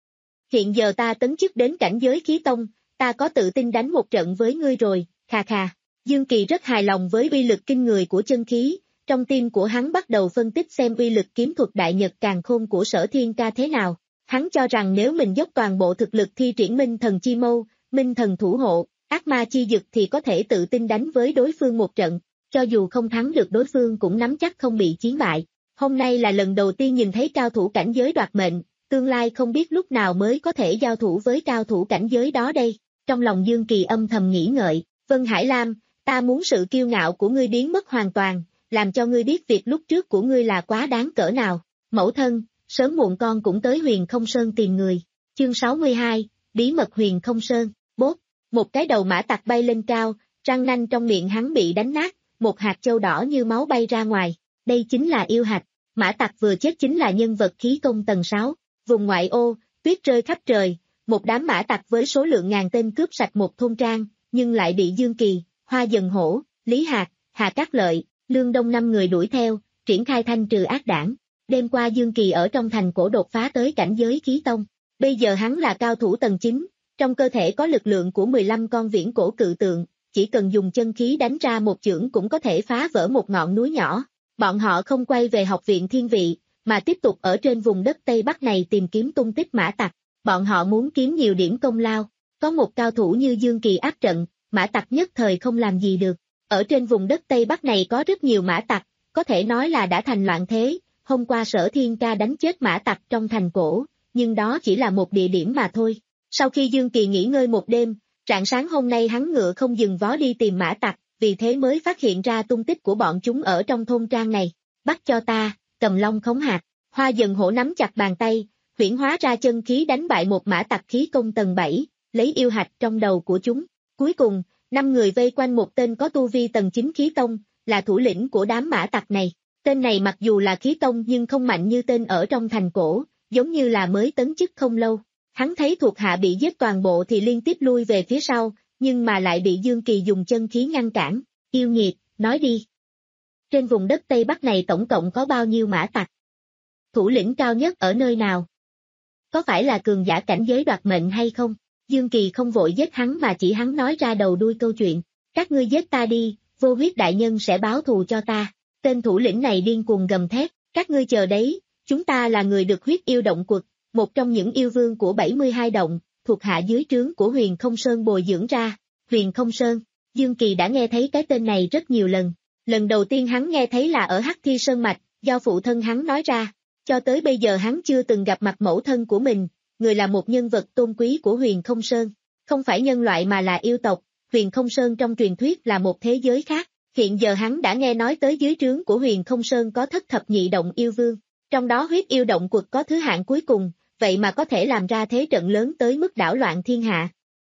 Hiện giờ ta tấn chức đến cảnh giới khí tông, ta có tự tin đánh một trận với ngươi rồi, khà khà. Dương Kỳ rất hài lòng với uy lực kinh người của chân khí, trong tim của hắn bắt đầu phân tích xem uy lực kiếm thuật đại nhật càn khôn của Sở Thiên Ca thế nào. Hắn cho rằng nếu mình dốc toàn bộ thực lực thi triển Minh Thần Chi Mâu, Minh Thần Thủ Hộ, Ác Ma Chi Dực thì có thể tự tin đánh với đối phương một trận, cho dù không thắng được đối phương cũng nắm chắc không bị chiến bại. Hôm nay là lần đầu tiên nhìn thấy cao thủ cảnh giới đoạt mệnh, tương lai không biết lúc nào mới có thể giao thủ với cao thủ cảnh giới đó đây. Trong lòng Dương Kỳ âm thầm nghĩ ngợi, Vân Hải Lam, ta muốn sự kiêu ngạo của ngươi biến mất hoàn toàn, làm cho ngươi biết việc lúc trước của ngươi là quá đáng cỡ nào. Mẫu thân, sớm muộn con cũng tới Huyền Không Sơn tìm người. Chương sáu mươi hai, Bí mật Huyền Không Sơn, bốp, một cái đầu mã tặc bay lên cao, răng nanh trong miệng hắn bị đánh nát, một hạt châu đỏ như máu bay ra ngoài. Đây chính là yêu hạch, mã tặc vừa chết chính là nhân vật khí công tầng sáu. Vùng ngoại ô, tuyết rơi khắp trời, một đám mã tặc với số lượng ngàn tên cướp sạch một thôn trang, nhưng lại bị Dương Kỳ, Hoa Dần Hổ, Lý Hạc, Hà Cát Lợi, Lương Đông năm người đuổi theo, triển khai thanh trừ ác đảng. Đêm qua Dương Kỳ ở trong thành cổ đột phá tới cảnh giới khí tông, bây giờ hắn là cao thủ tầng chín, trong cơ thể có lực lượng của mười lăm con viễn cổ cự tượng, chỉ cần dùng chân khí đánh ra một chưởng cũng có thể phá vỡ một ngọn núi nhỏ. Bọn họ không quay về học viện thiên vị, mà tiếp tục ở trên vùng đất Tây Bắc này tìm kiếm tung tích mã tặc. Bọn họ muốn kiếm nhiều điểm công lao, có một cao thủ như Dương Kỳ áp trận, mã tặc nhất thời không làm gì được. Ở trên vùng đất Tây Bắc này có rất nhiều mã tặc, có thể nói là đã thành loạn thế. Hôm qua Sở Thiên Ca đánh chết mã tặc trong thành cổ, nhưng đó chỉ là một địa điểm mà thôi. Sau khi Dương Kỳ nghỉ ngơi một đêm, rạng sáng hôm nay hắn ngựa không dừng vó đi tìm mã tặc, vì thế mới phát hiện ra tung tích của bọn chúng ở trong thôn trang này. Bắt cho ta, Cầm Long Khống Hạc. Hoa Dần Hổ nắm chặt bàn tay, huyễn hóa ra chân khí đánh bại một mã tặc khí công tầng bảy, lấy yêu hạch trong đầu của chúng. Cuối cùng, năm người vây quanh một tên có tu vi tầng chín khí tông, là thủ lĩnh của đám mã tặc này. Tên này mặc dù là khí tông nhưng không mạnh như tên ở trong thành cổ, giống như là mới tấn chức không lâu. Hắn thấy thuộc hạ bị giết toàn bộ thì liên tiếp lui về phía sau, nhưng mà lại bị Dương Kỳ dùng chân khí ngăn cản. Yêu nghiệt, nói đi. Trên vùng đất Tây Bắc này tổng cộng có bao nhiêu mã tặc? Thủ lĩnh cao nhất ở nơi nào? Có phải là cường giả cảnh giới đoạt mệnh hay không? Dương Kỳ không vội giết hắn mà chỉ hắn nói ra đầu đuôi câu chuyện. Các ngươi giết ta đi, Vô Huyết đại nhân sẽ báo thù cho ta. Tên thủ lĩnh này điên cuồng gầm thét, các ngươi chờ đấy, chúng ta là người được huyết yêu động quật, một trong những yêu vương của bảy mươi hai động, thuộc hạ dưới trướng của Huyền Không Sơn bồi dưỡng ra. Huyền Không Sơn, Dương Kỳ đã nghe thấy cái tên này rất nhiều lần. Lần đầu tiên hắn nghe thấy là ở Hắc Thi Sơn Mạch, do phụ thân hắn nói ra. Cho tới bây giờ hắn chưa từng gặp mặt mẫu thân của mình, người là một nhân vật tôn quý của Huyền Không Sơn. Không phải nhân loại mà là yêu tộc, Huyền Không Sơn trong truyền thuyết là một thế giới khác. Hiện giờ hắn đã nghe nói tới dưới trướng của Huyền Không Sơn có thất thập nhị động yêu vương. Trong đó huyết yêu động quật có thứ hạng cuối cùng, vậy mà có thể làm ra thế trận lớn tới mức đảo loạn thiên hạ.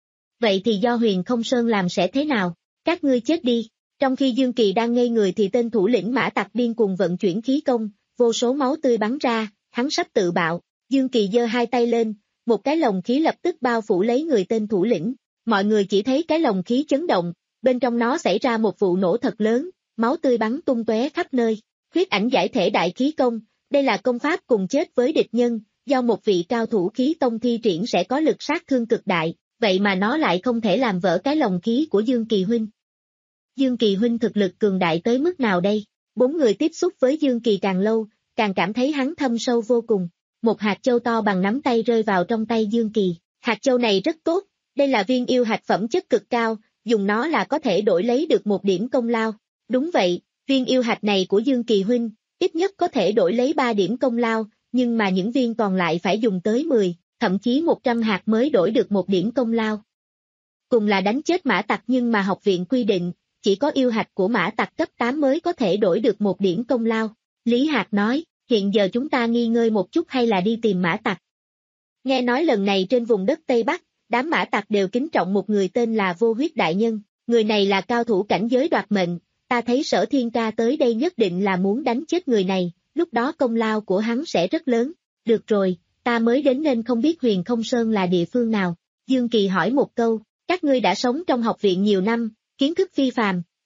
Vậy thì do Huyền Không Sơn làm sẽ thế nào? Các ngươi chết đi. Trong khi Dương Kỳ đang ngây người thì tên thủ lĩnh mã tặc điên cuồng vận chuyển khí công, vô số máu tươi bắn ra, hắn sắp tự bạo. Dương Kỳ giơ hai tay lên, một cái lồng khí lập tức bao phủ lấy người tên thủ lĩnh. Mọi người chỉ thấy cái lồng khí chấn động, bên trong nó xảy ra một vụ nổ thật lớn, máu tươi bắn tung tóe khắp nơi. Huyết ảnh giải thể đại khí công, đây là công pháp cùng chết với địch nhân, do một vị cao thủ khí tông thi triển sẽ có lực sát thương cực đại, vậy mà nó lại không thể làm vỡ cái lồng khí của Dương Kỳ huynh. Dương Kỳ huynh thực lực cường đại tới mức nào đây? Bốn người tiếp xúc với Dương Kỳ càng lâu, càng cảm thấy hắn thâm sâu vô cùng. Một hạt châu to bằng nắm tay rơi vào trong tay Dương Kỳ. Hạt châu này rất tốt, đây là viên yêu hạch phẩm chất cực cao, dùng nó là có thể đổi lấy được một điểm công lao. Đúng vậy, viên yêu hạch này của Dương Kỳ huynh, ít nhất có thể đổi lấy ba điểm công lao, nhưng mà những viên còn lại phải dùng tới mười, thậm chí một trăm hạt mới đổi được một điểm công lao. Cùng là đánh chết mã tặc nhưng mà học viện quy định, chỉ có yêu hạch của mã tặc cấp tám mới có thể đổi được một điểm công lao. Lý Hạc nói, hiện giờ chúng ta nghỉ ngơi một chút hay là đi tìm mã tặc. Nghe nói lần này trên vùng đất Tây Bắc, đám mã tặc đều kính trọng một người tên là Vô Huyết đại nhân, người này là cao thủ cảnh giới đoạt mệnh, ta thấy Sở Thiên Ca tới đây nhất định là muốn đánh chết người này, lúc đó công lao của hắn sẽ rất lớn. Được rồi, ta mới đến nên không biết Huyền Không Sơn là địa phương nào. Dương Kỳ hỏi một câu, các ngươi đã sống trong học viện nhiều năm, kiến thức phi phàm,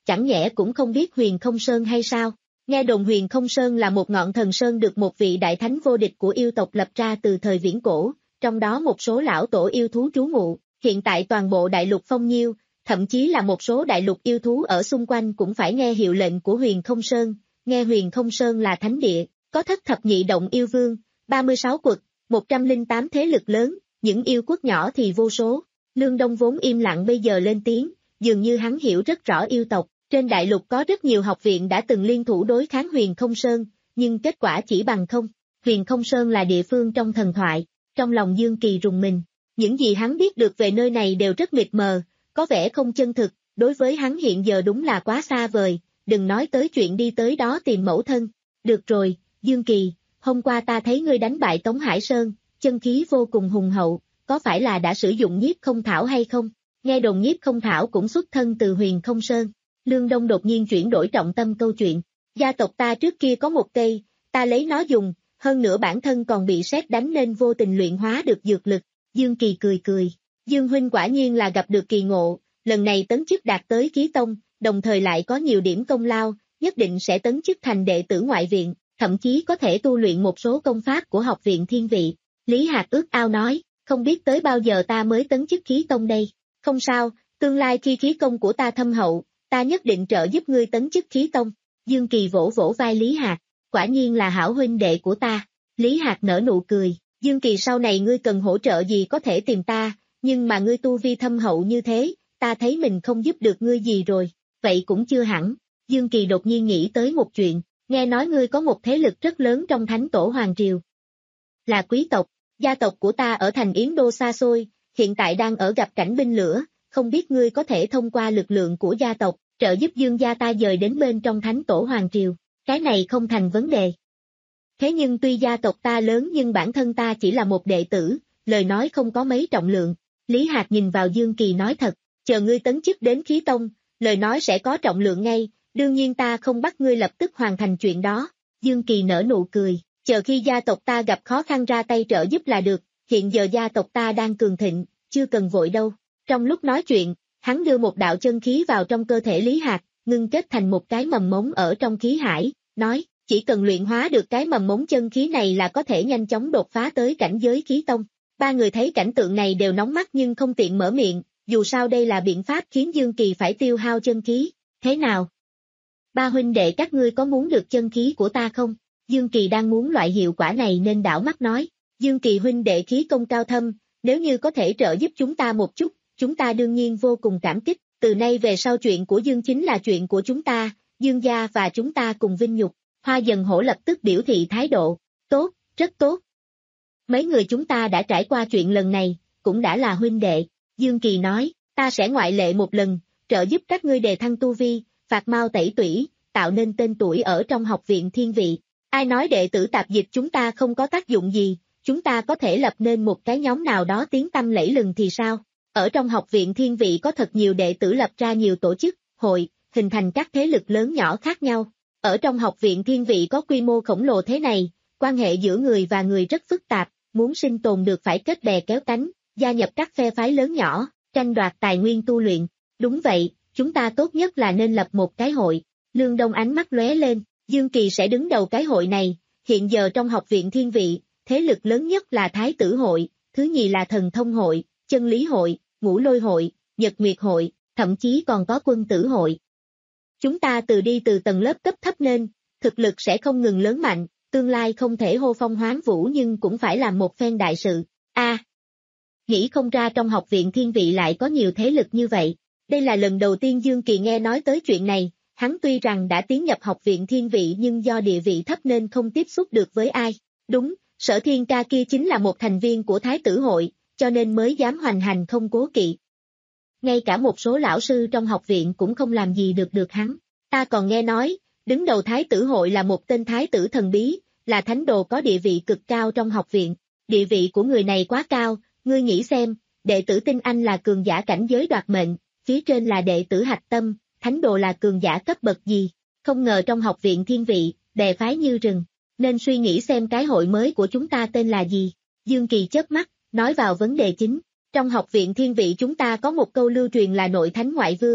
chẳng nhẽ cũng không biết Huyền Không Sơn hay sao? Nghe đồn Huyền Không Sơn là một ngọn thần sơn được một vị đại thánh vô địch của yêu tộc lập ra từ thời viễn cổ, trong đó một số lão tổ yêu thú trú ngụ, hiện tại toàn bộ đại lục Phong Nhiêu, thậm chí là một số đại lục yêu thú ở xung quanh cũng phải nghe hiệu lệnh của Huyền Không Sơn, nghe Huyền Không Sơn là thánh địa, có thất thập nhị động yêu vương, ba mươi sáu quật, một trăm lẻ tám thế lực lớn, những yêu quốc nhỏ thì vô số. Lương Đông vốn im lặng bây giờ lên tiếng, dường như hắn hiểu rất rõ yêu tộc, trên đại lục có rất nhiều học viện đã từng liên thủ đối kháng Huyền Không Sơn, nhưng kết quả chỉ bằng không. Huyền Không Sơn là địa phương trong thần thoại, trong lòng Dương Kỳ rùng mình. Những gì hắn biết được về nơi này đều rất mịt mờ, có vẻ không chân thực, đối với hắn hiện giờ đúng là quá xa vời, đừng nói tới chuyện đi tới đó tìm mẫu thân. Được rồi, Dương Kỳ, hôm qua ta thấy ngươi đánh bại Tống Hải Sơn, chân khí vô cùng hùng hậu, có phải là đã sử dụng nhiếp không thảo hay không? Nghe đồn nhiếp không thảo cũng xuất thân từ Huyền Không Sơn. Lương Đông đột nhiên chuyển đổi trọng tâm câu chuyện. Gia tộc ta trước kia có một cây, ta lấy nó dùng, hơn nữa bản thân còn bị sét đánh nên vô tình luyện hóa được dược lực. Dương Kỳ cười cười. Dương huynh quả nhiên là gặp được kỳ ngộ, lần này tấn chức đạt tới Khí Tông, đồng thời lại có nhiều điểm công lao, nhất định sẽ tấn chức thành đệ tử ngoại viện, thậm chí có thể tu luyện một số công pháp của học viện Thiên Vị. Lý Hạc ước ao nói, không biết tới bao giờ ta mới tấn chức Khí Tông đây. Không sao, tương lai khi khí công của ta thâm hậu, ta nhất định trợ giúp ngươi tấn chức Khí Tông. Dương Kỳ vỗ vỗ vai Lý Hạc, quả nhiên là hảo huynh đệ của ta. Lý Hạc nở nụ cười, Dương Kỳ sau này ngươi cần hỗ trợ gì có thể tìm ta, nhưng mà ngươi tu vi thâm hậu như thế, ta thấy mình không giúp được ngươi gì rồi, vậy cũng chưa hẳn. Dương Kỳ đột nhiên nghĩ tới một chuyện, nghe nói ngươi có một thế lực rất lớn trong Thánh Tổ Hoàng Triều. Là quý tộc, gia tộc của ta ở thành Yến Đô xa xôi, hiện tại đang ở gặp cảnh binh lửa, không biết ngươi có thể thông qua lực lượng của gia tộc, trợ giúp Dương gia ta dời đến bên trong Thánh Tổ Hoàng Triều, cái này không thành vấn đề. Thế nhưng tuy gia tộc ta lớn nhưng bản thân ta chỉ là một đệ tử, lời nói không có mấy trọng lượng. Lý Hạc nhìn vào Dương Kỳ nói thật, chờ ngươi tấn chức đến Khí Tông, lời nói sẽ có trọng lượng ngay, đương nhiên ta không bắt ngươi lập tức hoàn thành chuyện đó. Dương Kỳ nở nụ cười, chờ khi gia tộc ta gặp khó khăn ra tay trợ giúp là được, hiện giờ gia tộc ta đang cường thịnh, chưa cần vội đâu. Trong lúc nói chuyện, hắn đưa một đạo chân khí vào trong cơ thể Lý Hạc, ngưng kết thành một cái mầm mống ở trong khí hải, nói, chỉ cần luyện hóa được cái mầm mống chân khí này là có thể nhanh chóng đột phá tới cảnh giới Khí Tông. Ba người thấy cảnh tượng này đều nóng mắt nhưng không tiện mở miệng, dù sao đây là biện pháp khiến Dương Kỳ phải tiêu hao chân khí. Thế nào? Ba huynh đệ các ngươi có muốn được chân khí của ta không? Dương Kỳ đang muốn loại hiệu quả này nên đảo mắt nói, Dương Kỳ huynh đệ khí công cao thâm, nếu như có thể trợ giúp chúng ta một chút, chúng ta đương nhiên vô cùng cảm kích, từ nay về sau chuyện của Dương chính là chuyện của chúng ta, Dương gia và chúng ta cùng vinh nhục. Hoa Dần Hổ lập tức biểu thị thái độ, tốt, rất tốt. Mấy người chúng ta đã trải qua chuyện lần này, cũng đã là huynh đệ. Dương Kỳ nói, ta sẽ ngoại lệ một lần, trợ giúp các ngươi đề thăng tu vi, phạt mau tẩy tủy, tạo nên tên tuổi ở trong học viện Thiên Vị. Ai nói đệ tử tạp dịch chúng ta không có tác dụng gì, chúng ta có thể lập nên một cái nhóm nào đó tiếng tăm lẫy lừng thì sao? Ở trong học viện Thiên Vị có thật nhiều đệ tử lập ra nhiều tổ chức, hội, hình thành các thế lực lớn nhỏ khác nhau. Ở trong học viện Thiên Vị có quy mô khổng lồ thế này, quan hệ giữa người và người rất phức tạp, muốn sinh tồn được phải kết bè kéo cánh, gia nhập các phe phái lớn nhỏ, tranh đoạt tài nguyên tu luyện. Đúng vậy, chúng ta tốt nhất là nên lập một cái hội. Lương Đông ánh mắt lóe lên, Dương Kỳ sẽ đứng đầu cái hội này, hiện giờ trong học viện Thiên Vị, thế lực lớn nhất là Thái Tử Hội, thứ nhì là Thần Thông Hội, Chân Lý Hội, Ngũ Lôi Hội, Nhật Nguyệt Hội, thậm chí còn có Quân Tử Hội. Chúng ta từ đi từ tầng lớp cấp thấp lên, thực lực sẽ không ngừng lớn mạnh, tương lai không thể hô phong hoán vũ nhưng cũng phải làm một phen đại sự. A, à, nghĩ không ra trong học viện Thiên Vị lại có nhiều thế lực như vậy. Đây là lần đầu tiên Dương Kỳ nghe nói tới chuyện này, hắn tuy rằng đã tiến nhập học viện Thiên Vị nhưng do địa vị thấp nên không tiếp xúc được với ai. Đúng, Sở Thiên Ca kia chính là một thành viên của Thái Tử Hội, cho nên mới dám hoành hành không cố kỵ. Ngay cả một số lão sư trong học viện cũng không làm gì được được hắn. Ta còn nghe nói, đứng đầu Thái Tử Hội là một tên thái tử thần bí, là thánh đồ có địa vị cực cao trong học viện. Địa vị của người này quá cao, ngươi nghĩ xem, đệ tử Tinh Anh là cường giả cảnh giới đoạt mệnh, phía trên là đệ tử Hạch Tâm, thánh đồ là cường giả cấp bậc gì. Không ngờ trong học viện Thiên Vị, bè phái như rừng, nên suy nghĩ xem cái hội mới của chúng ta tên là gì. Dương Kỳ chớp mắt, nói vào vấn đề chính. Trong học viện Thiên Vị chúng ta có một câu lưu truyền là nội thánh ngoại vương,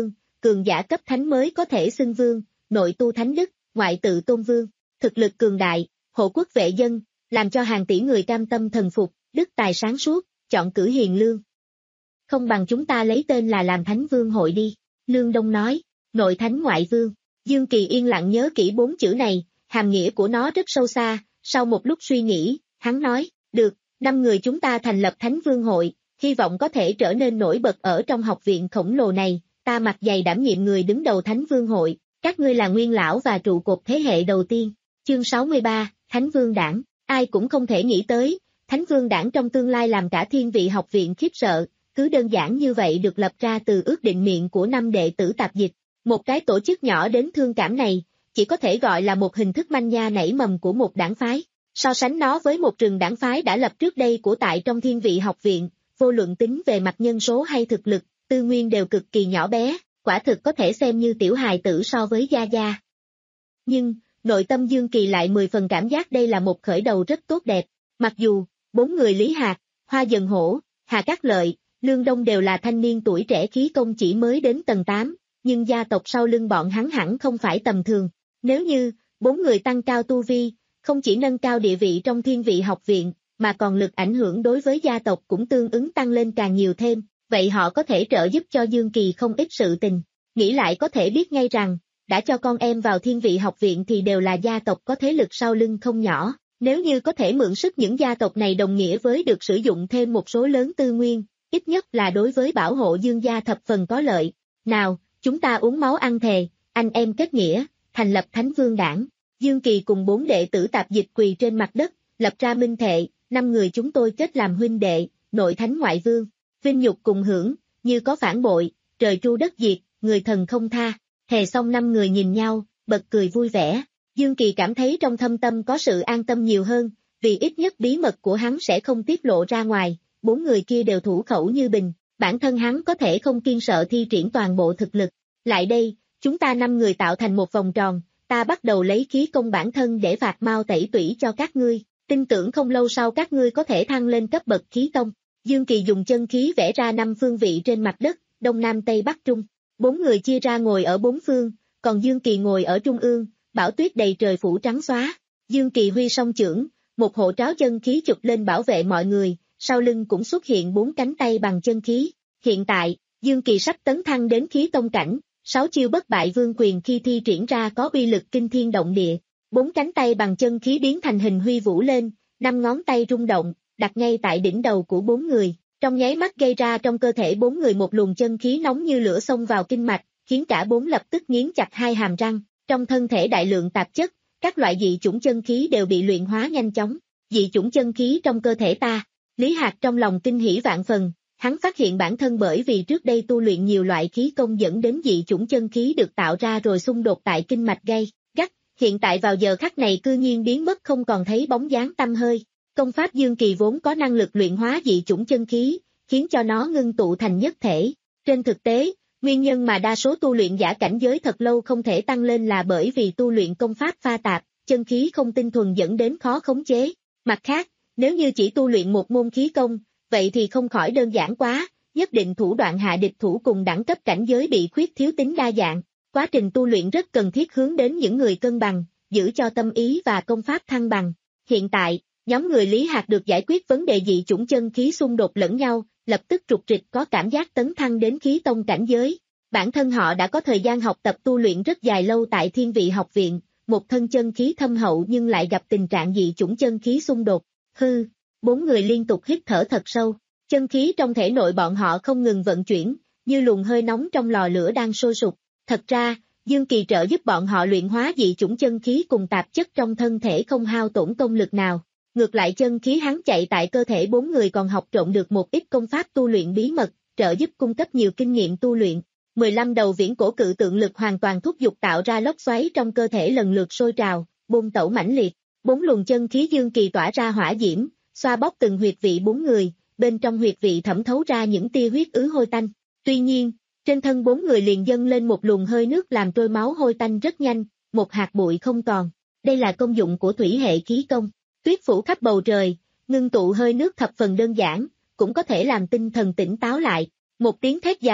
cường giả cấp thánh mới có thể xưng vương, nội tu thánh đức, ngoại tự tôn vương, thực lực cường đại, hộ quốc vệ dân, làm cho hàng tỷ người cam tâm thần phục, đức tài sáng suốt, chọn cử hiền lương. Không bằng chúng ta lấy tên là làm Thánh Vương hội đi, Lương Đông nói, nội thánh ngoại vương. Dương Kỳ yên lặng nhớ kỹ bốn chữ này, hàm nghĩa của nó rất sâu xa, sau một lúc suy nghĩ, hắn nói, được, năm người chúng ta thành lập Thánh Vương hội, hy vọng có thể trở nên nổi bật ở trong học viện khổng lồ này, ta mặc dày đảm nhiệm người đứng đầu Thánh Vương hội, các ngươi là nguyên lão và trụ cột thế hệ đầu tiên. Chương sáu mươi ba, Thánh Vương Đảng, ai cũng không thể nghĩ tới, Thánh Vương Đảng trong tương lai làm cả thiên vị học viện khiếp sợ, cứ đơn giản như vậy được lập ra từ ước định miệng của năm đệ tử tạp dịch. Một cái tổ chức nhỏ đến thương cảm này, chỉ có thể gọi là một hình thức manh nha nảy mầm của một đảng phái. So sánh nó với một trường đảng phái đã lập trước đây của tại trong thiên vị học viện, vô luận tính về mặt nhân số hay thực lực, tư nguyên đều cực kỳ nhỏ bé, quả thực có thể xem như tiểu hài tử so với Gia Gia. Nhưng, nội tâm Dương Kỳ lại mười phần cảm giác đây là một khởi đầu rất tốt đẹp, mặc dù, bốn người Lý Hạc, Hoa Dần Hổ, Hà Cát Lợi, Lương Đông đều là thanh niên tuổi trẻ khí công chỉ mới đến tầng tám, nhưng gia tộc sau lưng bọn hắn hẳn không phải tầm thường. Nếu như, bốn người tăng cao tu vi, không chỉ nâng cao địa vị trong thiên vị học viện, mà còn lực ảnh hưởng đối với gia tộc cũng tương ứng tăng lên càng nhiều thêm, vậy họ có thể trợ giúp cho Dương Kỳ không ít sự tình. Nghĩ lại có thể biết ngay rằng, đã cho con em vào thiên vị học viện thì đều là gia tộc có thế lực sau lưng không nhỏ, nếu như có thể mượn sức những gia tộc này đồng nghĩa với được sử dụng thêm một số lớn tư nguyên, ít nhất là đối với bảo hộ Dương gia thập phần có lợi. Nào, chúng ta uống máu ăn thề, anh em kết nghĩa, thành lập Thánh Vương Đảng. Dương Kỳ cùng bốn đệ tử tạp dịch quỳ trên mặt đất, lập ra minh thệ, năm người chúng tôi kết làm huynh đệ, nội thánh ngoại vương, vinh nhục cùng hưởng, như có phản bội, trời tru đất diệt, người thần không tha. Thề xong năm người nhìn nhau, bật cười vui vẻ. Dương Kỳ cảm thấy trong thâm tâm có sự an tâm nhiều hơn, vì ít nhất bí mật của hắn sẽ không tiết lộ ra ngoài, bốn người kia đều thủ khẩu như bình, bản thân hắn có thể không kiêng sợ thi triển toàn bộ thực lực. Lại đây, chúng ta năm người tạo thành một vòng tròn, ta bắt đầu lấy khí công bản thân để phạt mau tẩy tủy cho các ngươi, tin tưởng không lâu sau các ngươi có thể thăng lên cấp bậc khí tông. Dương Kỳ dùng chân khí vẽ ra năm phương vị trên mặt đất, đông nam tây bắc trung. Bốn người chia ra ngồi ở bốn phương, còn Dương Kỳ ngồi ở trung ương, bão tuyết đầy trời phủ trắng xóa. Dương Kỳ huy song chưởng, một hộ tráo chân khí chụp lên bảo vệ mọi người, sau lưng cũng xuất hiện bốn cánh tay bằng chân khí. Hiện tại, Dương Kỳ sắp tấn thăng đến khí tông cảnh, sáu chiêu bất bại vương quyền khi thi triển ra có uy lực kinh thiên động địa. Bốn cánh tay bằng chân khí biến thành hình huy vũ lên, năm ngón tay rung động, đặt ngay tại đỉnh đầu của bốn người. Trong nháy mắt gây ra trong cơ thể bốn người một luồng chân khí nóng như lửa xông vào kinh mạch, khiến cả bốn lập tức nghiến chặt hai hàm răng. Trong thân thể đại lượng tạp chất, các loại dị chủng chân khí đều bị luyện hóa nhanh chóng. Dị chủng chân khí trong cơ thể ta. Lý Hạc trong lòng kinh hỉ vạn phần, hắn phát hiện bản thân bởi vì trước đây tu luyện nhiều loại khí công dẫn đến dị chủng chân khí được tạo ra rồi xung đột tại kinh mạch gây gắt, hiện tại vào giờ khắc này cư nhiên biến mất không còn thấy bóng dáng tăm hơi. Công pháp Dương Kỳ vốn có năng lực luyện hóa dị chủng chân khí, khiến cho nó ngưng tụ thành nhất thể. Trên thực tế, nguyên nhân mà đa số tu luyện giả cảnh giới thật lâu không thể tăng lên là bởi vì tu luyện công pháp pha tạp, chân khí không tinh thuần dẫn đến khó khống chế. Mặt khác, nếu như chỉ tu luyện một môn khí công, vậy thì không khỏi đơn giản quá, nhất định thủ đoạn hạ địch thủ cùng đẳng cấp cảnh giới bị khuyết thiếu tính đa dạng. Quá trình tu luyện rất cần thiết hướng đến những người cân bằng, giữ cho tâm ý và công pháp thăng bằng. Hiện tại, nhóm người Lý Hạc được giải quyết vấn đề dị chủng chân khí xung đột lẫn nhau, lập tức trục trịch có cảm giác tấn thăng đến khí tông cảnh giới. Bản thân họ đã có thời gian học tập tu luyện rất dài lâu tại thiên vị học viện, một thân chân khí thâm hậu nhưng lại gặp tình trạng dị chủng chân khí xung đột. Hư, bốn người liên tục hít thở thật sâu, chân khí trong thể nội bọn họ không ngừng vận chuyển, như luồng hơi nóng trong lò lửa đang sôi sục. Thật ra, Dương Kỳ trợ giúp bọn họ luyện hóa dị chủng chân khí cùng tạp chất trong thân thể không hao tổn công lực nào. Ngược lại chân khí hắn chạy tại cơ thể bốn người còn học trộn được một ít công pháp tu luyện bí mật, trợ giúp cung cấp nhiều kinh nghiệm tu luyện. mười lăm đầu viễn cổ cự tượng lực hoàn toàn thúc giục tạo ra lốc xoáy trong cơ thể lần lượt sôi trào, bùng tẩu mãnh liệt. Bốn luồng chân khí Dương Kỳ tỏa ra hỏa diễm, xoa bóp từng huyệt vị bốn người, bên trong huyệt vị thẩm thấu ra những tia huyết ứ hôi tanh. Tuy nhiên, trên thân bốn người liền dâng lên một luồng hơi nước làm trôi máu hôi tanh rất nhanh, một hạt bụi không còn. Đây là công dụng của thủy hệ khí công. Tuyết phủ khắp bầu trời, ngưng tụ hơi nước thập phần đơn giản, cũng có thể làm tinh thần tỉnh táo lại. Một tiếng thét dài,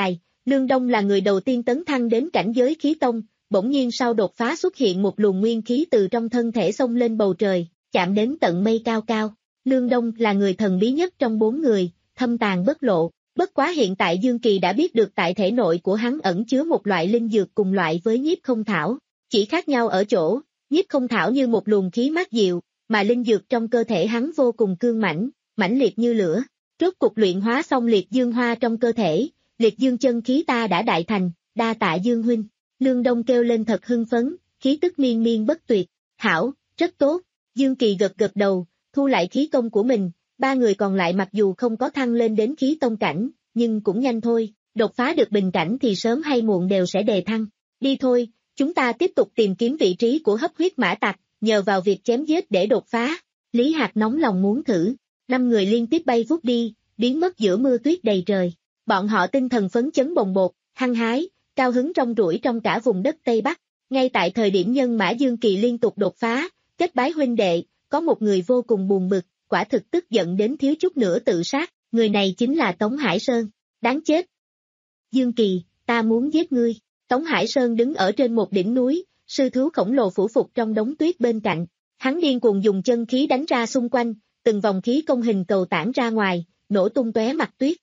Lương Đông là người đầu tiên tấn thăng đến cảnh giới khí tông, bỗng nhiên sau đột phá xuất hiện một luồng nguyên khí từ trong thân thể xông lên bầu trời, chạm đến tận mây cao cao. Lương Đông là người thần bí nhất trong bốn người, thâm tàng bất lộ. Bất quá hiện tại Dương Kỳ đã biết được tại thể nội của hắn ẩn chứa một loại linh dược cùng loại với nhiếp không thảo. Chỉ khác nhau ở chỗ, nhiếp không thảo như một luồng khí mát dịu, mà linh dược trong cơ thể hắn vô cùng cương mãnh, mãnh liệt như lửa. Rốt cục luyện hóa xong liệt dương hoa trong cơ thể, liệt dương chân khí ta đã đại thành, đa tạ Dương huynh. Lương Đông kêu lên thật hưng phấn, khí tức miên miên bất tuyệt. Hảo, rất tốt. Dương Kỳ gật gật đầu, thu lại khí công của mình. Ba người còn lại mặc dù không có thăng lên đến khí tông cảnh, nhưng cũng nhanh thôi, đột phá được bình cảnh thì sớm hay muộn đều sẽ đề thăng. Đi thôi, chúng ta tiếp tục tìm kiếm vị trí của hấp huyết mã tặc, nhờ vào việc chém giết để đột phá. Lý Hạc nóng lòng muốn thử. Năm người liên tiếp bay vút đi, biến mất giữa mưa tuyết đầy trời. Bọn họ tinh thần phấn chấn bồng bột, hăng hái, cao hứng rong ruổi trong cả vùng đất Tây Bắc. Ngay tại thời điểm nhân mã Dương Kỳ liên tục đột phá, kết bái huynh đệ, có một người vô cùng buồn bực, quả thực tức giận đến thiếu chút nữa tự sát, người này chính là Tống Hải Sơn. Đáng chết! Dương Kỳ, ta muốn giết ngươi. Tống Hải Sơn đứng ở trên một đỉnh núi, sư thú khổng lồ phủ phục trong đống tuyết bên cạnh. Hắn điên cuồng dùng chân khí đánh ra xung quanh, từng vòng khí công hình cầu tản ra ngoài, nổ tung tóe mặt tuyết.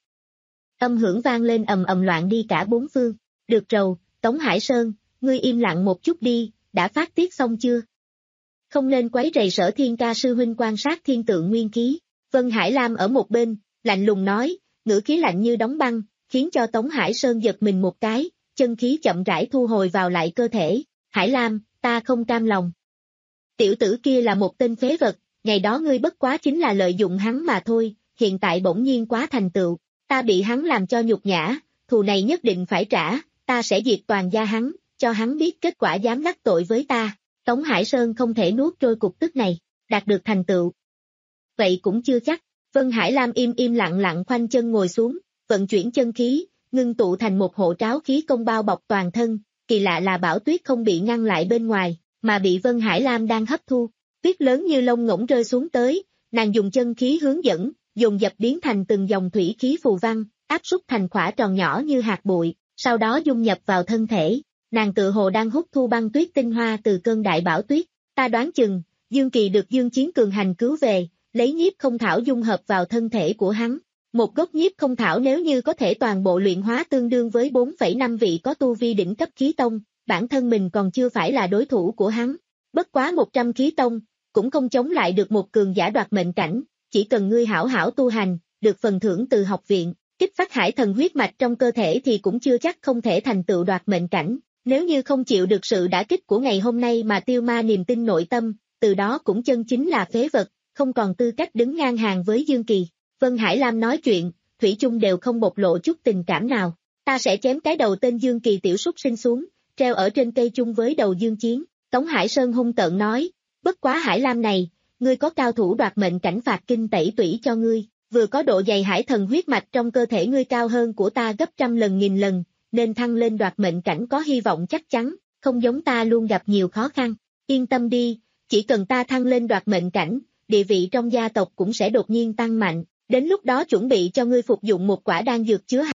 Âm hưởng vang lên ầm ầm loạn đi cả bốn phương. Được rồi, Tống Hải Sơn, ngươi im lặng một chút đi, đã phát tiết xong chưa? Không nên quấy rầy Sở Thiên Ca sư huynh quan sát thiên tượng nguyên khí. Vân Hải Lam ở một bên, lạnh lùng nói, ngữ khí lạnh như đóng băng, khiến cho Tống Hải Sơn giật mình một cái, chân khí chậm rãi thu hồi vào lại cơ thể. Hải Lam, ta không cam lòng. Tiểu tử kia là một tên phế vật, ngày đó ngươi bất quá chính là lợi dụng hắn mà thôi, hiện tại bỗng nhiên quá thành tựu, ta bị hắn làm cho nhục nhã, thù này nhất định phải trả, ta sẽ diệt toàn gia hắn, cho hắn biết kết quả dám đắc tội với ta. Tống Hải Sơn không thể nuốt trôi cục tức này, đạt được thành tựu. Vậy cũng chưa chắc. Vân Hải Lam im im lặng lặng khoanh chân ngồi xuống, vận chuyển chân khí, ngưng tụ thành một hộ tráo khí công bao bọc toàn thân. Kỳ lạ là Bảo Tuyết không bị ngăn lại bên ngoài, mà bị Vân Hải Lam đang hấp thu. Tuyết lớn như lông ngỗng rơi xuống tới, nàng dùng chân khí hướng dẫn, dồn dập biến thành từng dòng thủy khí phù văn, áp súc thành khỏa tròn nhỏ như hạt bụi, sau đó dung nhập vào thân thể. Nàng tự hồ đang hút thu băng tuyết tinh hoa từ cơn đại bão tuyết. Ta đoán chừng, Dương Kỳ được Dương Chiến cường hành cứu về, lấy nhiếp không thảo dung hợp vào thân thể của hắn. Một gốc nhiếp không thảo nếu như có thể toàn bộ luyện hóa tương đương với bốn phẩy năm vị có tu vi đỉnh cấp khí tông, bản thân mình còn chưa phải là đối thủ của hắn. Bất quá một trăm khí tông, cũng không chống lại được một cường giả đoạt mệnh cảnh, chỉ cần ngươi hảo hảo tu hành, được phần thưởng từ học viện, kích phát hải thần huyết mạch trong cơ thể thì cũng chưa chắc không thể thành tựu đoạt mệnh cảnh. Nếu như không chịu được sự đả kích của ngày hôm nay mà tiêu ma niềm tin nội tâm, từ đó cũng chân chính là phế vật, không còn tư cách đứng ngang hàng với Dương Kỳ. Vân Hải Lam nói chuyện, thủy chung đều không bộc lộ chút tình cảm nào. Ta sẽ chém cái đầu tên Dương Kỳ tiểu súc sinh xuống, treo ở trên cây chung với đầu Dương Chiến. Tống Hải Sơn hung tợn nói, bất quá Hải Lam này, ngươi có cao thủ đoạt mệnh cảnh phạt kinh tẩy tủy cho ngươi, vừa có độ dày hải thần huyết mạch trong cơ thể ngươi cao hơn của ta gấp trăm lần nghìn lần, nên thăng lên đoạt mệnh cảnh có hy vọng chắc chắn, không giống ta luôn gặp nhiều khó khăn. Yên tâm đi, chỉ cần ta thăng lên đoạt mệnh cảnh, địa vị trong gia tộc cũng sẽ đột nhiên tăng mạnh, đến lúc đó chuẩn bị cho ngươi phục dụng một quả đan dược chứa.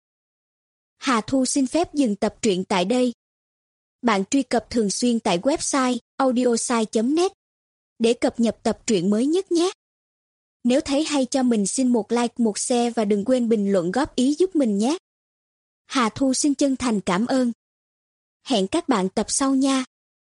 Hà Thu xin phép dừng tập truyện tại đây. Bạn truy cập thường xuyên tại website audiosai chấm net để cập nhật tập truyện mới nhất nhé. Nếu thấy hay cho mình xin một like, một share và đừng quên bình luận góp ý giúp mình nhé. Hà Thu xin chân thành cảm ơn. Hẹn các bạn tập sau nha.